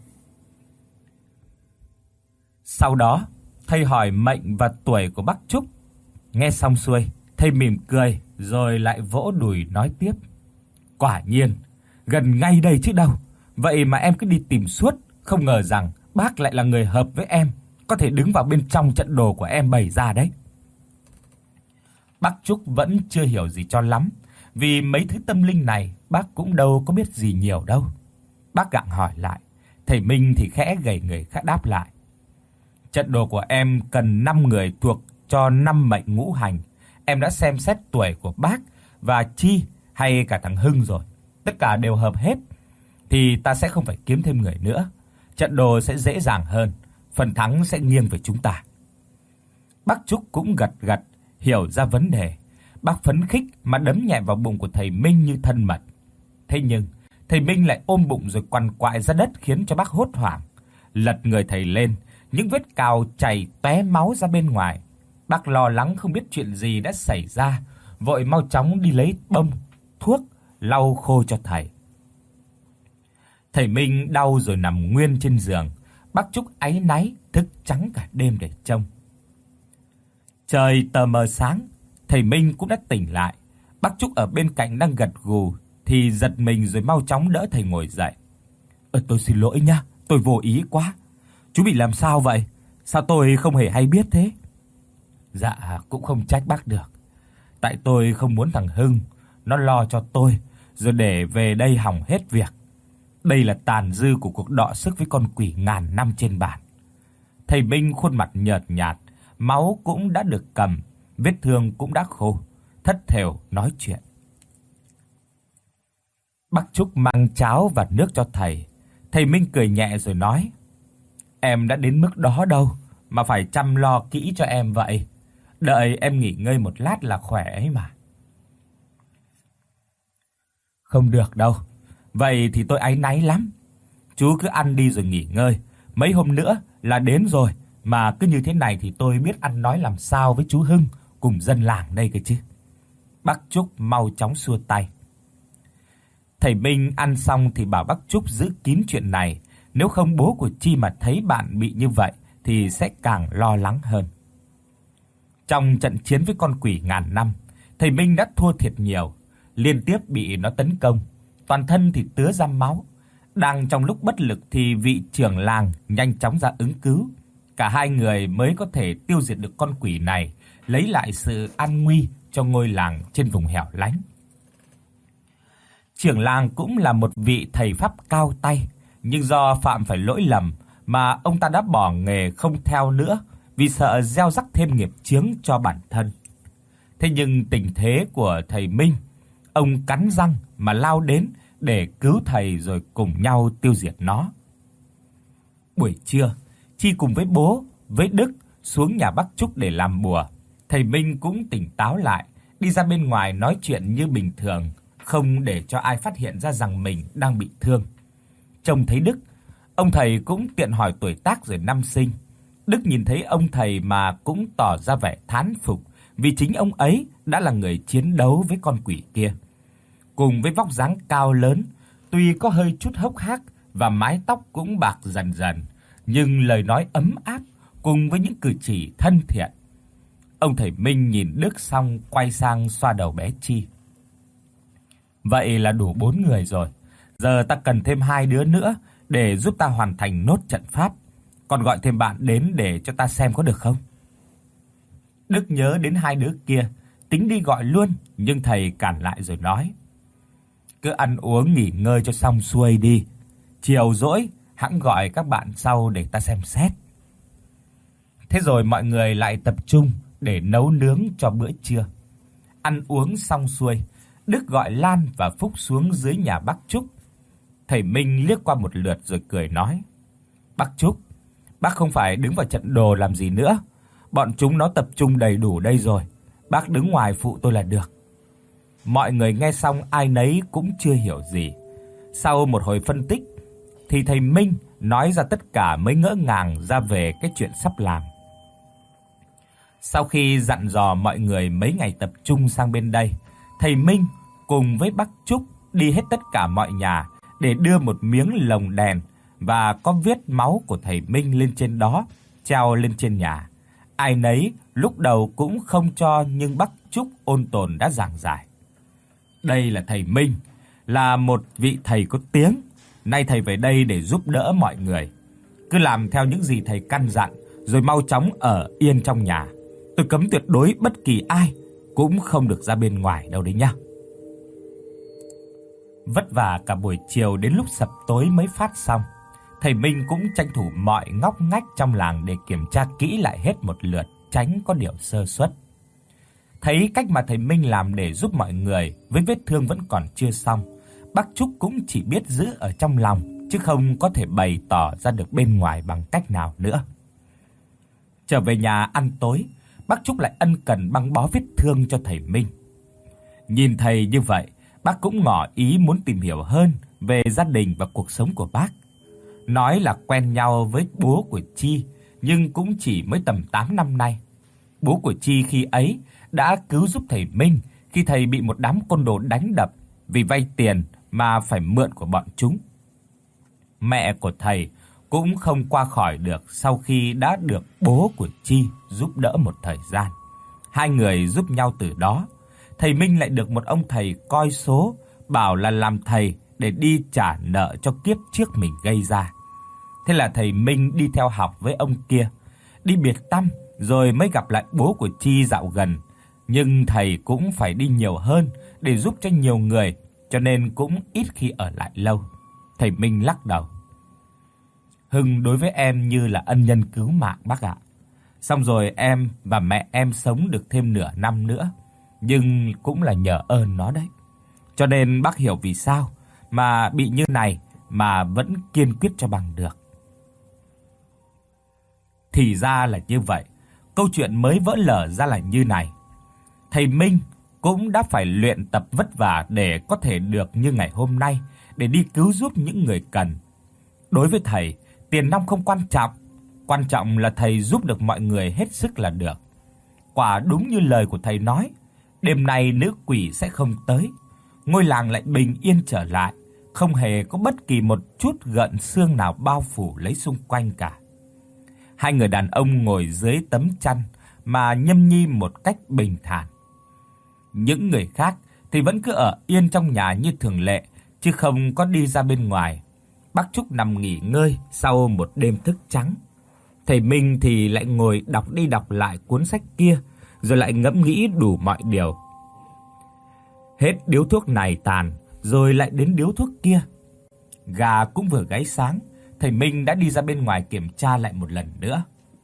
Sau đó, thầy hỏi mệnh và tuổi của bác Trúc. Nghe xong xuôi, thầy mỉm cười rồi lại vỗ đùi nói tiếp: "Quả nhiên, gần ngay đây chứ đâu. Vậy mà em cứ đi tìm suốt, không ngờ rằng bác lại là người hợp với em, có thể đứng vào bên trong trận đồ của em bày ra đấy." Bác Trúc vẫn chưa hiểu gì cho lắm, vì mấy thứ tâm linh này bác cũng đâu có biết gì nhiều đâu. Bác gặng hỏi lại, thầy Minh thì khẽ gầy người khẽ đáp lại: "Trận đồ của em cần năm người thuộc cho năm mệnh ngũ hành. Em đã xem xét tuổi của bác và Chi hay cả thằng Hưng rồi, tất cả đều hợp hết, thì ta sẽ không phải kiếm thêm người nữa. Trận đồ sẽ dễ dàng hơn, phần thắng sẽ nghiêng về chúng ta." Bác Trúc cũng gật gật, hiểu ra vấn đề. Bác phấn khích mà đấm nhẹ vào bụng của thầy Minh như thân mật. Thế nhưng, thầy Minh lại ôm bụng rồi quằn quại ra đất khiến cho bác hốt hoảng. Lật người thầy lên, những vết cào chảy tóe máu ra bên ngoài. Bác lo lắng không biết chuyện gì đã xảy ra, vội mau chóng đi lấy bông thuốc lau khô cho thầy. Thầy Minh đau rồi nằm nguyên trên giường, bác Trúc áy náy thức trắng cả đêm để trông. Trời tờ mờ sáng, thầy Minh cũng đã tỉnh lại. Bác Trúc ở bên cạnh đang gật gù thì giật mình rồi mau chóng đỡ thầy ngồi dậy. "Ờ tôi xin lỗi nhá, tôi vô ý quá. Chú bị làm sao vậy? Sao tôi không hề hay biết thế?" "Dạ cũng không trách bác được. Tại tôi không muốn thằng Hưng nó lo cho tôi rồi để về đây hỏng hết việc. Đây là tàn dư của cuộc đọ sức với con quỷ ngàn năm trên bàn." Thầy Minh khuôn mặt nhợt nhạt, máu cũng đã được cầm, vết thương cũng đã khô, thất thểu nói chuyện. Bác Trúc mang cháo và nước cho thầy. Thầy Minh cười nhẹ rồi nói: "Em đã đến mức đó đâu mà phải chăm lo kỹ cho em vậy. Đợi em nghỉ ngơi một lát là khỏe ấy mà." "Không được đâu. Vậy thì tôi áy náy lắm. Chú cứ ăn đi rồi nghỉ ngơi, mấy hôm nữa là đến rồi, mà cứ như thế này thì tôi biết ăn nói làm sao với chú Hưng cùng dân làng đây cơ chứ." Bác Trúc mau chóng xua tay. Thầy Minh ăn xong thì bảo bác Trúc giữ kín chuyện này, nếu không bố của Chi mà thấy bạn bị như vậy thì sẽ càng lo lắng hơn. Trong trận chiến với con quỷ ngàn năm, thầy Minh đã thua thiệt nhiều, liên tiếp bị nó tấn công, toàn thân thì tứa ra máu. Đang trong lúc bất lực thì vị trưởng làng nhanh chóng ra ứng cứu. Cả hai người mới có thể tiêu diệt được con quỷ này, lấy lại sự an nguy cho ngôi làng trên vùng hẻo lánh. Trưởng làng cũng là một vị thầy pháp cao tay, nhưng do phạm phải lỗi lầm mà ông ta đã bỏ nghề không theo nữa vì sợ gieo rắc thêm nghiệp chướng cho bản thân. Thế nhưng tình thế của thầy Minh, ông cắn răng mà lao đến để cứu thầy rồi cùng nhau tiêu diệt nó. Buổi trưa, Chi cùng với bố, với Đức xuống nhà bác Trúc để làm bùa. Thầy Minh cũng tỉnh táo lại, đi ra bên ngoài nói chuyện như bình thường, không để cho ai phát hiện ra rằng mình đang bị thương. Trông thấy Đức, ông thầy cũng tiện hỏi tuổi tác rồi năm sinh. Đức nhìn thấy ông thầy mà cũng tỏ ra vẻ thán phục, vì chính ông ấy đã là người chiến đấu với con quỷ kia. Cùng với vóc dáng cao lớn, tuy có hơi chút hốc hác và mái tóc cũng bạc dần dần, nhưng lời nói ấm áp cùng với những cử chỉ thân thiện. Ông thầy Minh nhìn Đức xong quay sang xoa đầu bé Chi. "Vậy là đủ bốn người rồi. Giờ ta cần thêm hai đứa nữa để giúp ta hoàn thành nốt trận pháp. Còn gọi thêm bạn đến để cho ta xem có được không?" Đức nhớ đến hai đứa kia, tính đi gọi luôn, nhưng thầy cản lại rồi nói: "Cứ ăn uống nghỉ ngơi cho xong xuôi đi. Chiều rỗi hẵng gọi các bạn sau để ta xem xét." Thế rồi mọi người lại tập trung để nấu nướng cho bữa trưa. Ăn uống xong xuôi, Đức gọi Lan và Phúc xuống dưới nhà bác Trúc. Thầy Minh liếc qua một lượt rồi cười nói: "Bác Trúc, bác không phải đứng vào trận đồ làm gì nữa. Bọn chúng nó tập trung đầy đủ đây rồi. Bác đứng ngoài phụ tôi là được." Mọi người nghe xong ai nấy cũng chưa hiểu gì. Sau một hồi phân tích thì thầy Minh nói ra tất cả mới ngỡ ngàng ra về cái chuyện sắp làm. Sau khi dặn dò mọi người mấy ngày tập trung sang bên đây, thầy Minh cùng với bác Trúc đi hết tất cả mọi nhà để đưa một miếng lồng đèn và có viết máu của thầy Minh lên trên đó, treo lên trên nhà. Ai nấy lúc đầu cũng không cho, nhưng bác Trúc ôn tồn đã giảng giải. Đây là thầy Minh, là một vị thầy có tiếng, nay thầy về đây để giúp đỡ mọi người. Cứ làm theo những gì thầy căn dặn rồi mau chóng ở yên trong nhà. Tôi cấm tuyệt đối bất kỳ ai cũng không được ra bên ngoài đâu đấy nhá. Vất vả cả buổi chiều đến lúc sập tối mới phát xong. Thầy Minh cũng tranh thủ mọi ngóc ngách trong làng để kiểm tra kỹ lại hết một lượt, tránh có điều sơ suất. Thấy cách mà thầy Minh làm để giúp mọi người với vết thương vẫn còn chưa xong, bác Trúc cũng chỉ biết giữ ở trong lòng chứ không có thể bày tỏ ra được bên ngoài bằng cách nào nữa. Trở về nhà ăn tối, bác Trúc lại ân cần băng bó vết thương cho thầy Minh. Nhìn thầy như vậy, bác cũng ngỏ ý muốn tìm hiểu hơn về gia đình và cuộc sống của bác. Nói là quen nhau với bố của Chi, nhưng cũng chỉ mới tầm tám năm nay. Bố của Chi khi ấy đã cứu giúp thầy Minh khi thầy bị một đám côn đồ đánh đập vì vay tiền mà phải mượn của bọn chúng. Mẹ của thầy cũng không qua khỏi được sau khi đã được bố của Chi giúp đỡ một thời gian. Hai người giúp nhau từ đó. Thầy Minh lại được một ông thầy coi số bảo là làm thầy để đi trả nợ cho kiếp trước mình gây ra. Thế là thầy Minh đi theo học với ông kia, đi biệt tăm rồi mới gặp lại bố của Chi dạo gần, nhưng thầy cũng phải đi nhiều hơn để giúp cho nhiều người, cho nên cũng ít khi ở lại lâu. Thầy Minh lắc đầu. Hưng đối với em như là ân nhân cứu mạng bác ạ. Xong rồi em và mẹ em sống được thêm nửa năm nữa, nhưng cũng là nhờ ơn nó đấy. Cho nên bác hiểu vì sao mà bị như này mà vẫn kiên quyết cho bằng được. Thì ra là như vậy, câu chuyện mới vỡ lở ra là như này. Thầy Minh cũng đã phải luyện tập vất vả để có thể được như ngày hôm nay, để đi cứu giúp những người cần. Đối với thầy, tiền nong không quan trọng, quan trọng là thầy giúp được mọi người hết sức là được. Quả đúng như lời của thầy nói, đêm nay nữ quỷ sẽ không tới, ngôi làng lại bình yên trở lại, không hề có bất kỳ một chút gợn sương nào bao phủ lấy xung quanh cả. Hai người đàn ông ngồi dưới tấm chăn mà nhâm nhi một cách bình thản. Những người khác thì vẫn cứ ở yên trong nhà như thường lệ, chứ không có đi ra bên ngoài. Bác Trúc nằm nghỉ ngơi sau một đêm thức trắng. Thầy Minh thì lại ngồi đọc đi đọc lại cuốn sách kia, rồi lại ngẫm nghĩ đủ mọi điều. Hết điếu thuốc này tàn, rồi lại đến điếu thuốc kia. Gà cũng vừa gáy sáng, thầy Minh đã đi ra bên ngoài kiểm tra lại một lần nữa.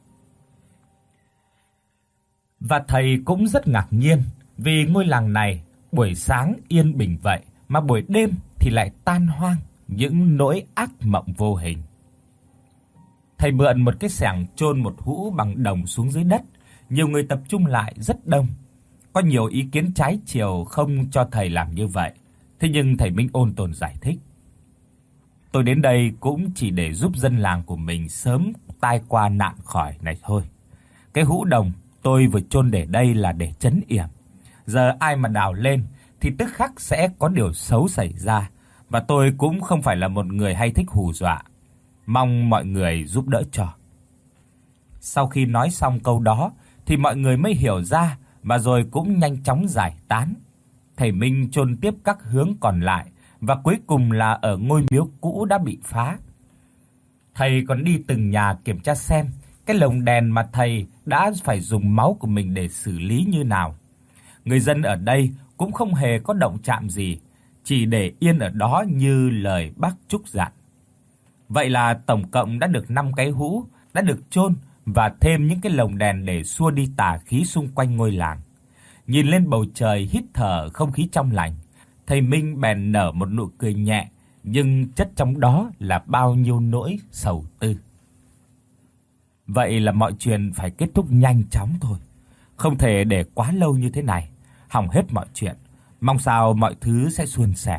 Và thầy cũng rất ngạc nhiên, vì ngôi làng này buổi sáng yên bình vậy mà buổi đêm thì lại tan hoang những nỗi ác mộng vô hình. Thầy mượn một cái xẻng chôn một hũ bằng đồng xuống dưới đất, nhiều người tập trung lại rất đông. Có nhiều ý kiến trái chiều không cho thầy làm như vậy. Thế nhưng thầy Minh ôn tồn giải thích. Tôi đến đây cũng chỉ để giúp dân làng của mình sớm tai qua nạn khỏi này thôi. Cái hũ đồng tôi vừa chôn để đây là để trấn yểm. Giờ ai mà đào lên thì tức khắc sẽ có điều xấu xảy ra, và tôi cũng không phải là một người hay thích hù dọa. Mong mọi người giúp đỡ cho. Sau khi nói xong câu đó thì mọi người mới hiểu ra, và rồi cũng nhanh chóng giải tán. Thầy Minh chôn tiếp các hướng còn lại, và cuối cùng là ở ngôi miếu cũ đã bị phá. Thầy còn đi từng nhà kiểm tra xem cái lồng đèn mà thầy đã phải dùng máu của mình để xử lý như nào. Người dân ở đây cũng không hề có động chạm gì, chỉ để yên ở đó như lời bác Trúc dặn. Vậy là tổng cộng đã được năm cái hũ đã được chôn, và thêm những cái lồng đèn để xua đi tà khí xung quanh ngôi làng. Nhìn lên bầu trời hít thở không khí trong lành, thầy Minh bèn nở một nụ cười nhẹ, nhưng chất trong đó là bao nhiêu nỗi sầu tư. Vậy là mọi chuyện phải kết thúc nhanh chóng thôi, không thể để quá lâu như thế này, hỏng hết mọi chuyện. Mong sao mọi thứ sẽ suôn sẻ.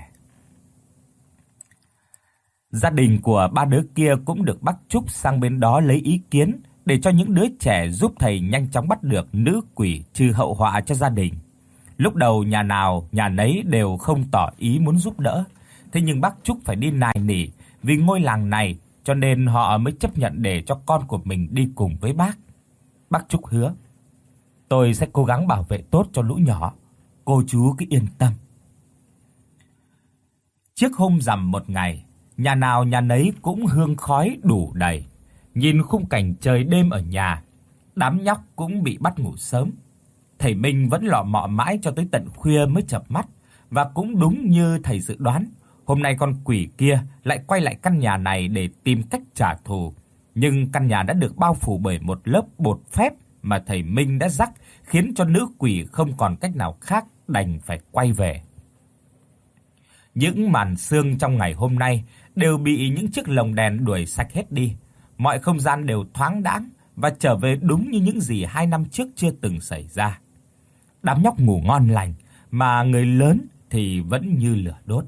Gia đình của ba đứa kia cũng được bác Trúc sang bên đó lấy ý kiến, để cho những đứa trẻ giúp thầy nhanh chóng bắt được nữ quỷ trừ hậu họa cho gia đình. Lúc đầu nhà nào nhà nấy đều không tỏ ý muốn giúp đỡ, thế nhưng bác Trúc phải đi nài nỉ vì ngôi làng này, cho nên họ mới chấp nhận để cho con của mình đi cùng với bác. Bác Trúc hứa: "Tôi sẽ cố gắng bảo vệ tốt cho lũ nhỏ, cô chú cứ yên tâm." Trước hôm rằm một ngày, nhà nào nhà nấy cũng hương khói đủ đầy. Nhìn khung cảnh trời đêm ở nhà, đám nhóc cũng bị bắt ngủ sớm. Thầy Minh vẫn lọ mọ mãi cho tới tận khuya mới chợp mắt, và cũng đúng như thầy dự đoán, hôm nay con quỷ kia lại quay lại căn nhà này để tìm cách trả thù. Nhưng căn nhà đã được bao phủ bởi một lớp bột phép mà thầy Minh đã rắc, khiến cho nữ quỷ không còn cách nào khác đành phải quay về. Những màn sương trong ngày hôm nay đều bị những chiếc lồng đèn đuổi sạch hết đi. Mọi không gian đều thoáng đãng và trở về đúng như những gì hai năm trước chưa từng xảy ra. Đám nhóc ngủ ngon lành, mà người lớn thì vẫn như lửa đốt.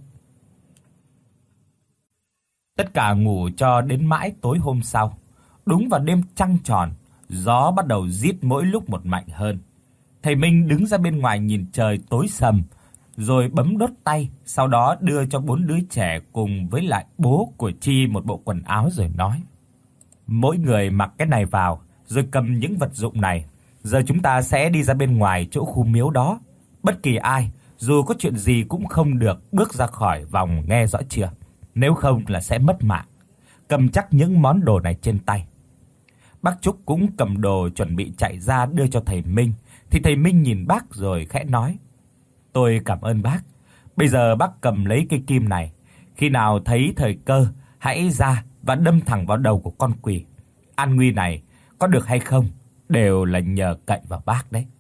Tất cả ngủ cho đến mãi tối hôm sau. Đúng vào đêm trăng tròn, gió bắt đầu rít mỗi lúc một mạnh hơn. Thầy Minh đứng ra bên ngoài nhìn trời tối sầm, rồi bấm đốt tay, sau đó đưa cho bốn đứa trẻ cùng với lại bố của Chi một bộ quần áo rồi nói: "Mỗi người mặc cái này vào, rồi cầm những vật dụng này, giờ chúng ta sẽ đi ra bên ngoài chỗ khu miếu đó. Bất kỳ ai, dù có chuyện gì cũng không được bước ra khỏi vòng, nghe rõ chưa? Nếu không là sẽ mất mạng. Cầm chắc những món đồ này trên tay." Bác Trúc cũng cầm đồ chuẩn bị chạy ra đưa cho thầy Minh, thì thầy Minh nhìn bác rồi khẽ nói: "Tôi cảm ơn bác. Bây giờ bác cầm lấy cây kim này, khi nào thấy thời cơ hãy ra và đâm thẳng vào đầu của con quỷ. An nguy này có được hay không đều là nhờ cậy vào bác đấy."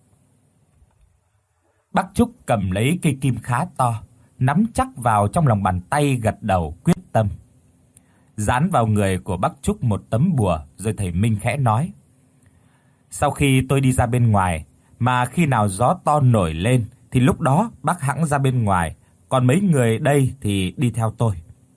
Bác Trúc cầm lấy cây kim khá to, nắm chắc vào trong lòng bàn tay, gật đầu quyết tâm. Dán vào người của bác Trúc một tấm bùa, rồi thầy Minh khẽ nói: "Sau khi tôi đi ra bên ngoài, mà khi nào gió to nổi lên thì lúc đó bác hẵng ra bên ngoài, còn mấy người đây thì đi theo tôi."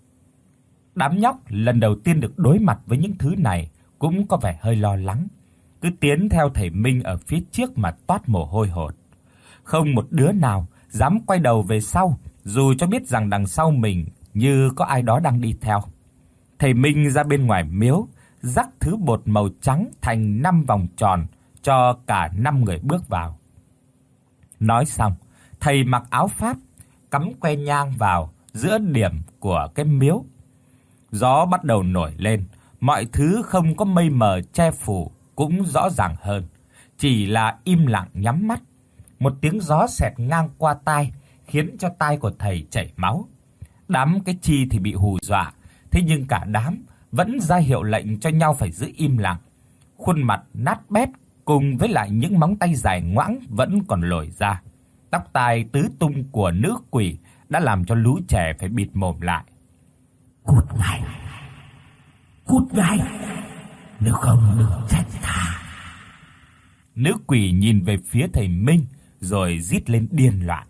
Đám nhóc lần đầu tiên được đối mặt với những thứ này cũng có vẻ hơi lo lắng, cứ tiến theo thầy Minh ở phía trước mà toát mồ hôi hột. Không một đứa nào dám quay đầu về sau, dù cho biết rằng đằng sau mình như có ai đó đang đi theo. Thầy Minh ra bên ngoài miếu, rắc thứ bột màu trắng thành năm vòng tròn cho cả năm người bước vào. Nói xong, thầy mặc áo pháp, cắm que nhang vào giữa điểm của cái miếu. Gió bắt đầu nổi lên, mọi thứ không có mây mờ che phủ cũng rõ ràng hơn, chỉ là im lặng nhắm mắt. Một tiếng gió xẹt ngang qua tai, khiến cho tai của thầy chảy máu. Đám cái Chi thì bị hù dọa, thế nhưng cả đám vẫn ra hiệu lệnh cho nhau phải giữ im lặng. Khuôn mặt nát bét cùng với lại những móng tay dài ngoãng vẫn còn lồi ra. Tóc tai tứ tung của nữ quỷ đã làm cho lũ trẻ phải bịt mồm lại. "Cút ngay! Cút ngay! Nếu không đừng trách ta." Nữ quỷ nhìn về phía thầy Minh rồi rít lên điên loạn.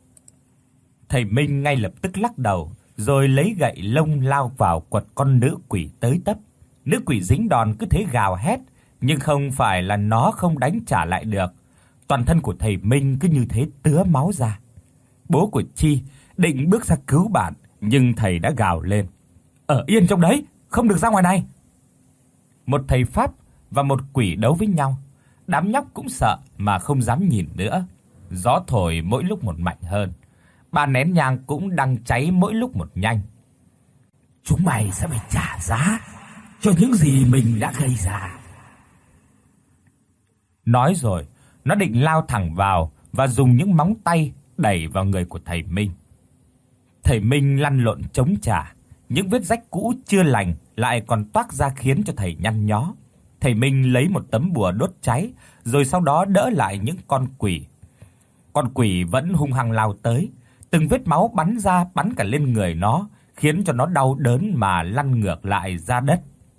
Thầy Minh ngay lập tức lắc đầu, rồi lấy gậy lông lao vào quật con nữ quỷ tới tấp. Nữ quỷ dính đòn cứ thế gào hét, nhưng không phải là nó không đánh trả lại được. Toàn thân của thầy Minh cứ như thế tứa máu ra. Bố của Chi định bước ra cứu bạn, nhưng thầy đã gào lên: "Ở yên trong đấy, không được ra ngoài này." Một thầy pháp và một quỷ đấu với nhau. Đám nhóc cũng sợ mà không dám nhìn nữa. Gió thổi mỗi lúc một mạnh hơn. Ba nén nhang cũng đang cháy mỗi lúc một nhanh. "Chúng mày sẽ phải trả giá cho những gì mình đã gây ra." Nói rồi, nó định lao thẳng vào và dùng những móng tay đẩy vào người của thầy Minh. Thầy Minh lăn lộn chống trả, những vết rách cũ chưa lành lại còn toát ra khiến cho thầy nhăn nhó. Thầy Minh lấy một tấm bùa đốt cháy, rồi sau đó đỡ lại những con quỷ. Con quỷ vẫn hung hăng lao tới, từng vết máu bắn ra bắn cả lên người nó, khiến cho nó đau đớn mà lăn ngược lại ra đất.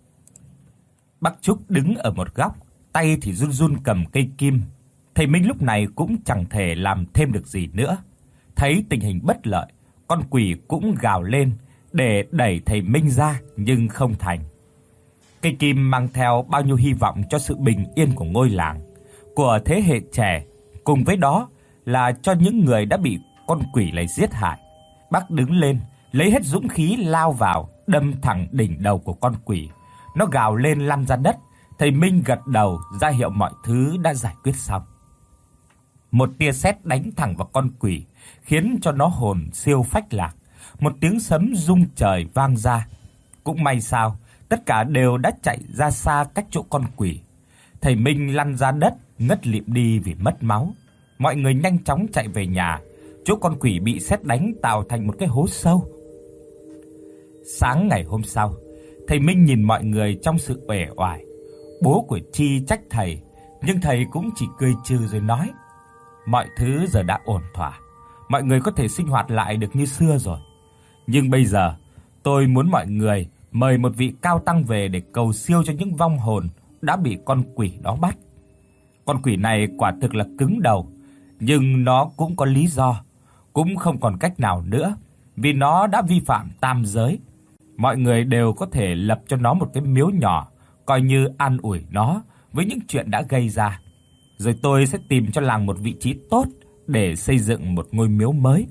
Bác Trúc đứng ở một góc, tay thì run run cầm cây kim. Thầy Minh lúc này cũng chẳng thể làm thêm được gì nữa. Thấy tình hình bất lợi, con quỷ cũng gào lên để đẩy thầy Minh ra nhưng không thành. Cây kim mang theo bao nhiêu hy vọng cho sự bình yên của ngôi làng, của thế hệ trẻ, cùng với đó là cho những người đã bị con quỷ này giết hại. Bác đứng lên, lấy hết dũng khí lao vào, đâm thẳng đỉnh đầu của con quỷ. Nó gào lên lăn ra đất. Thầy Minh gật đầu ra hiệu mọi thứ đã giải quyết xong. Một tia sét đánh thẳng vào con quỷ, khiến cho nó hồn siêu phách lạc. Một tiếng sấm rung trời vang ra. Cũng may sao, tất cả đều đã chạy ra xa cách chỗ con quỷ. Thầy Minh lăn ra đất, ngất lịm đi vì mất máu. Mọi người nhanh chóng chạy về nhà. Chỗ con quỷ bị sét đánh tạo thành một cái hố sâu. Sáng ngày hôm sau, thầy Minh nhìn mọi người trong sự uể oải. Bố của Chi trách thầy, nhưng thầy cũng chỉ cười trừ rồi nói: "Mọi thứ giờ đã ổn thỏa, mọi người có thể sinh hoạt lại được như xưa rồi. Nhưng bây giờ, tôi muốn mọi người mời một vị cao tăng về để cầu siêu cho những vong hồn đã bị con quỷ đó bắt." Con quỷ này quả thực là cứng đầu, nhưng nó cũng có lý do, cũng không còn cách nào nữa, vì nó đã vi phạm tam giới. Mọi người đều có thể lập cho nó một cái miếu nhỏ, coi như an ủi nó với những chuyện đã gây ra. Rồi tôi sẽ tìm cho làng một vị trí tốt để xây dựng một ngôi miếu mới.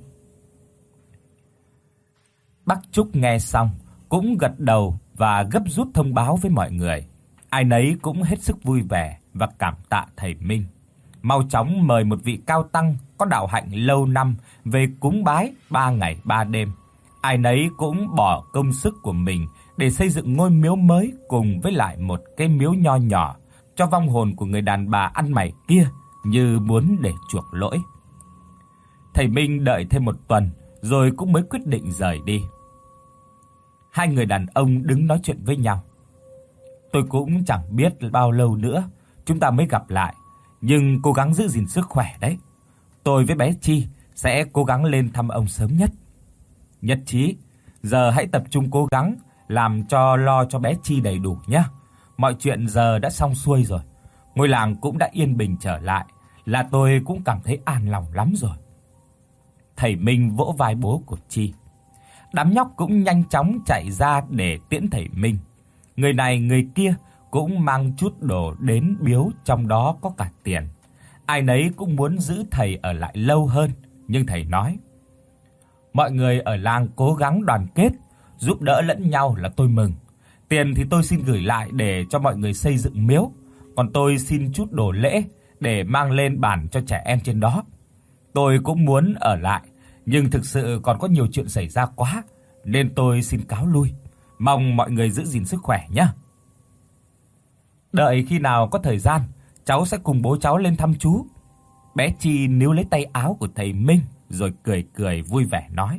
Bác Trúc nghe xong cũng gật đầu và gấp rút thông báo với mọi người. Ai nấy cũng hết sức vui vẻ và cảm tạ thầy Minh. Mau chóng mời một vị cao tăng có đạo hạnh lâu năm về cúng bái ba ngày ba đêm. Ai nấy cũng bỏ công sức của mình để xây dựng ngôi miếu mới cùng với lại một cái miếu nho nhỏ cho vong hồn của người đàn bà ăn mày kia như muốn để chuộc lỗi. Thầy Minh đợi thêm một tuần rồi cũng mới quyết định rời đi. Hai người đàn ông đứng nói chuyện với nhau. Tôi cũng chẳng biết bao lâu nữa chúng ta mới gặp lại, nhưng cố gắng giữ gìn sức khỏe đấy. Tôi với bé Chi sẽ cố gắng lên thăm ông sớm nhất. Nhất trí, giờ hãy tập trung cố gắng làm cho lo cho bé Chi đầy đủ nhé. Mọi chuyện giờ đã xong xuôi rồi. Ngôi làng cũng đã yên bình trở lại, là tôi cũng cảm thấy an lòng lắm rồi. Thầy Minh vỗ vai bố của Chi. Đám nhóc cũng nhanh chóng chạy ra để tiễn thầy Minh. Người này người kia cũng mang chút đồ đến biếu, trong đó có cả tiền. Ai nấy cũng muốn giữ thầy ở lại lâu hơn, nhưng thầy nói: "Mọi người ở làng cố gắng đoàn kết, giúp đỡ lẫn nhau là tôi mừng. Tiền thì tôi xin gửi lại để cho mọi người xây dựng miếu, còn tôi xin chút đồ lễ để mang lên bàn cho trẻ em trên đó. Tôi cũng muốn ở lại, nhưng thực sự còn có nhiều chuyện xảy ra quá nên tôi xin cáo lui. Mong mọi người giữ gìn sức khỏe nhé. Đợi khi nào có thời gian, cháu sẽ cùng bố cháu lên thăm chú." Bé Chi níu lấy tay áo của thầy Minh rồi cười cười vui vẻ nói.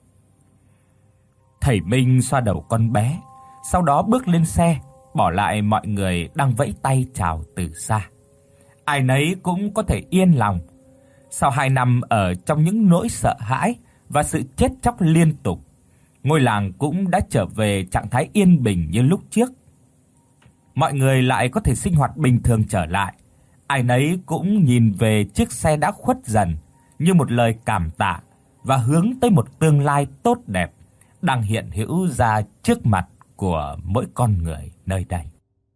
Thầy Minh xoa đầu con bé, sau đó bước lên xe, bỏ lại mọi người đang vẫy tay chào từ xa. Ai nấy cũng có thể yên lòng. Sau hai năm ở trong những nỗi sợ hãi và sự chết chóc liên tục, ngôi làng cũng đã trở về trạng thái yên bình như lúc trước. Mọi người lại có thể sinh hoạt bình thường trở lại. Ai nấy cũng nhìn về chiếc xe đã khuất dần như một lời cảm tạ và hướng tới một tương lai tốt đẹp đang hiện hữu ra trước mặt của mỗi con người nơi đây.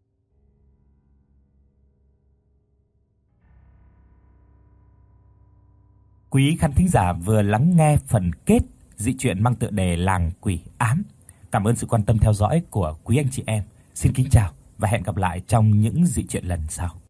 Quý khán thính giả vừa lắng nghe phần kết dị truyện mang tựa đề Làng Quỷ Ám. Cảm ơn sự quan tâm theo dõi của quý anh chị em. Xin kính chào và hẹn gặp lại trong những dị truyện lần sau.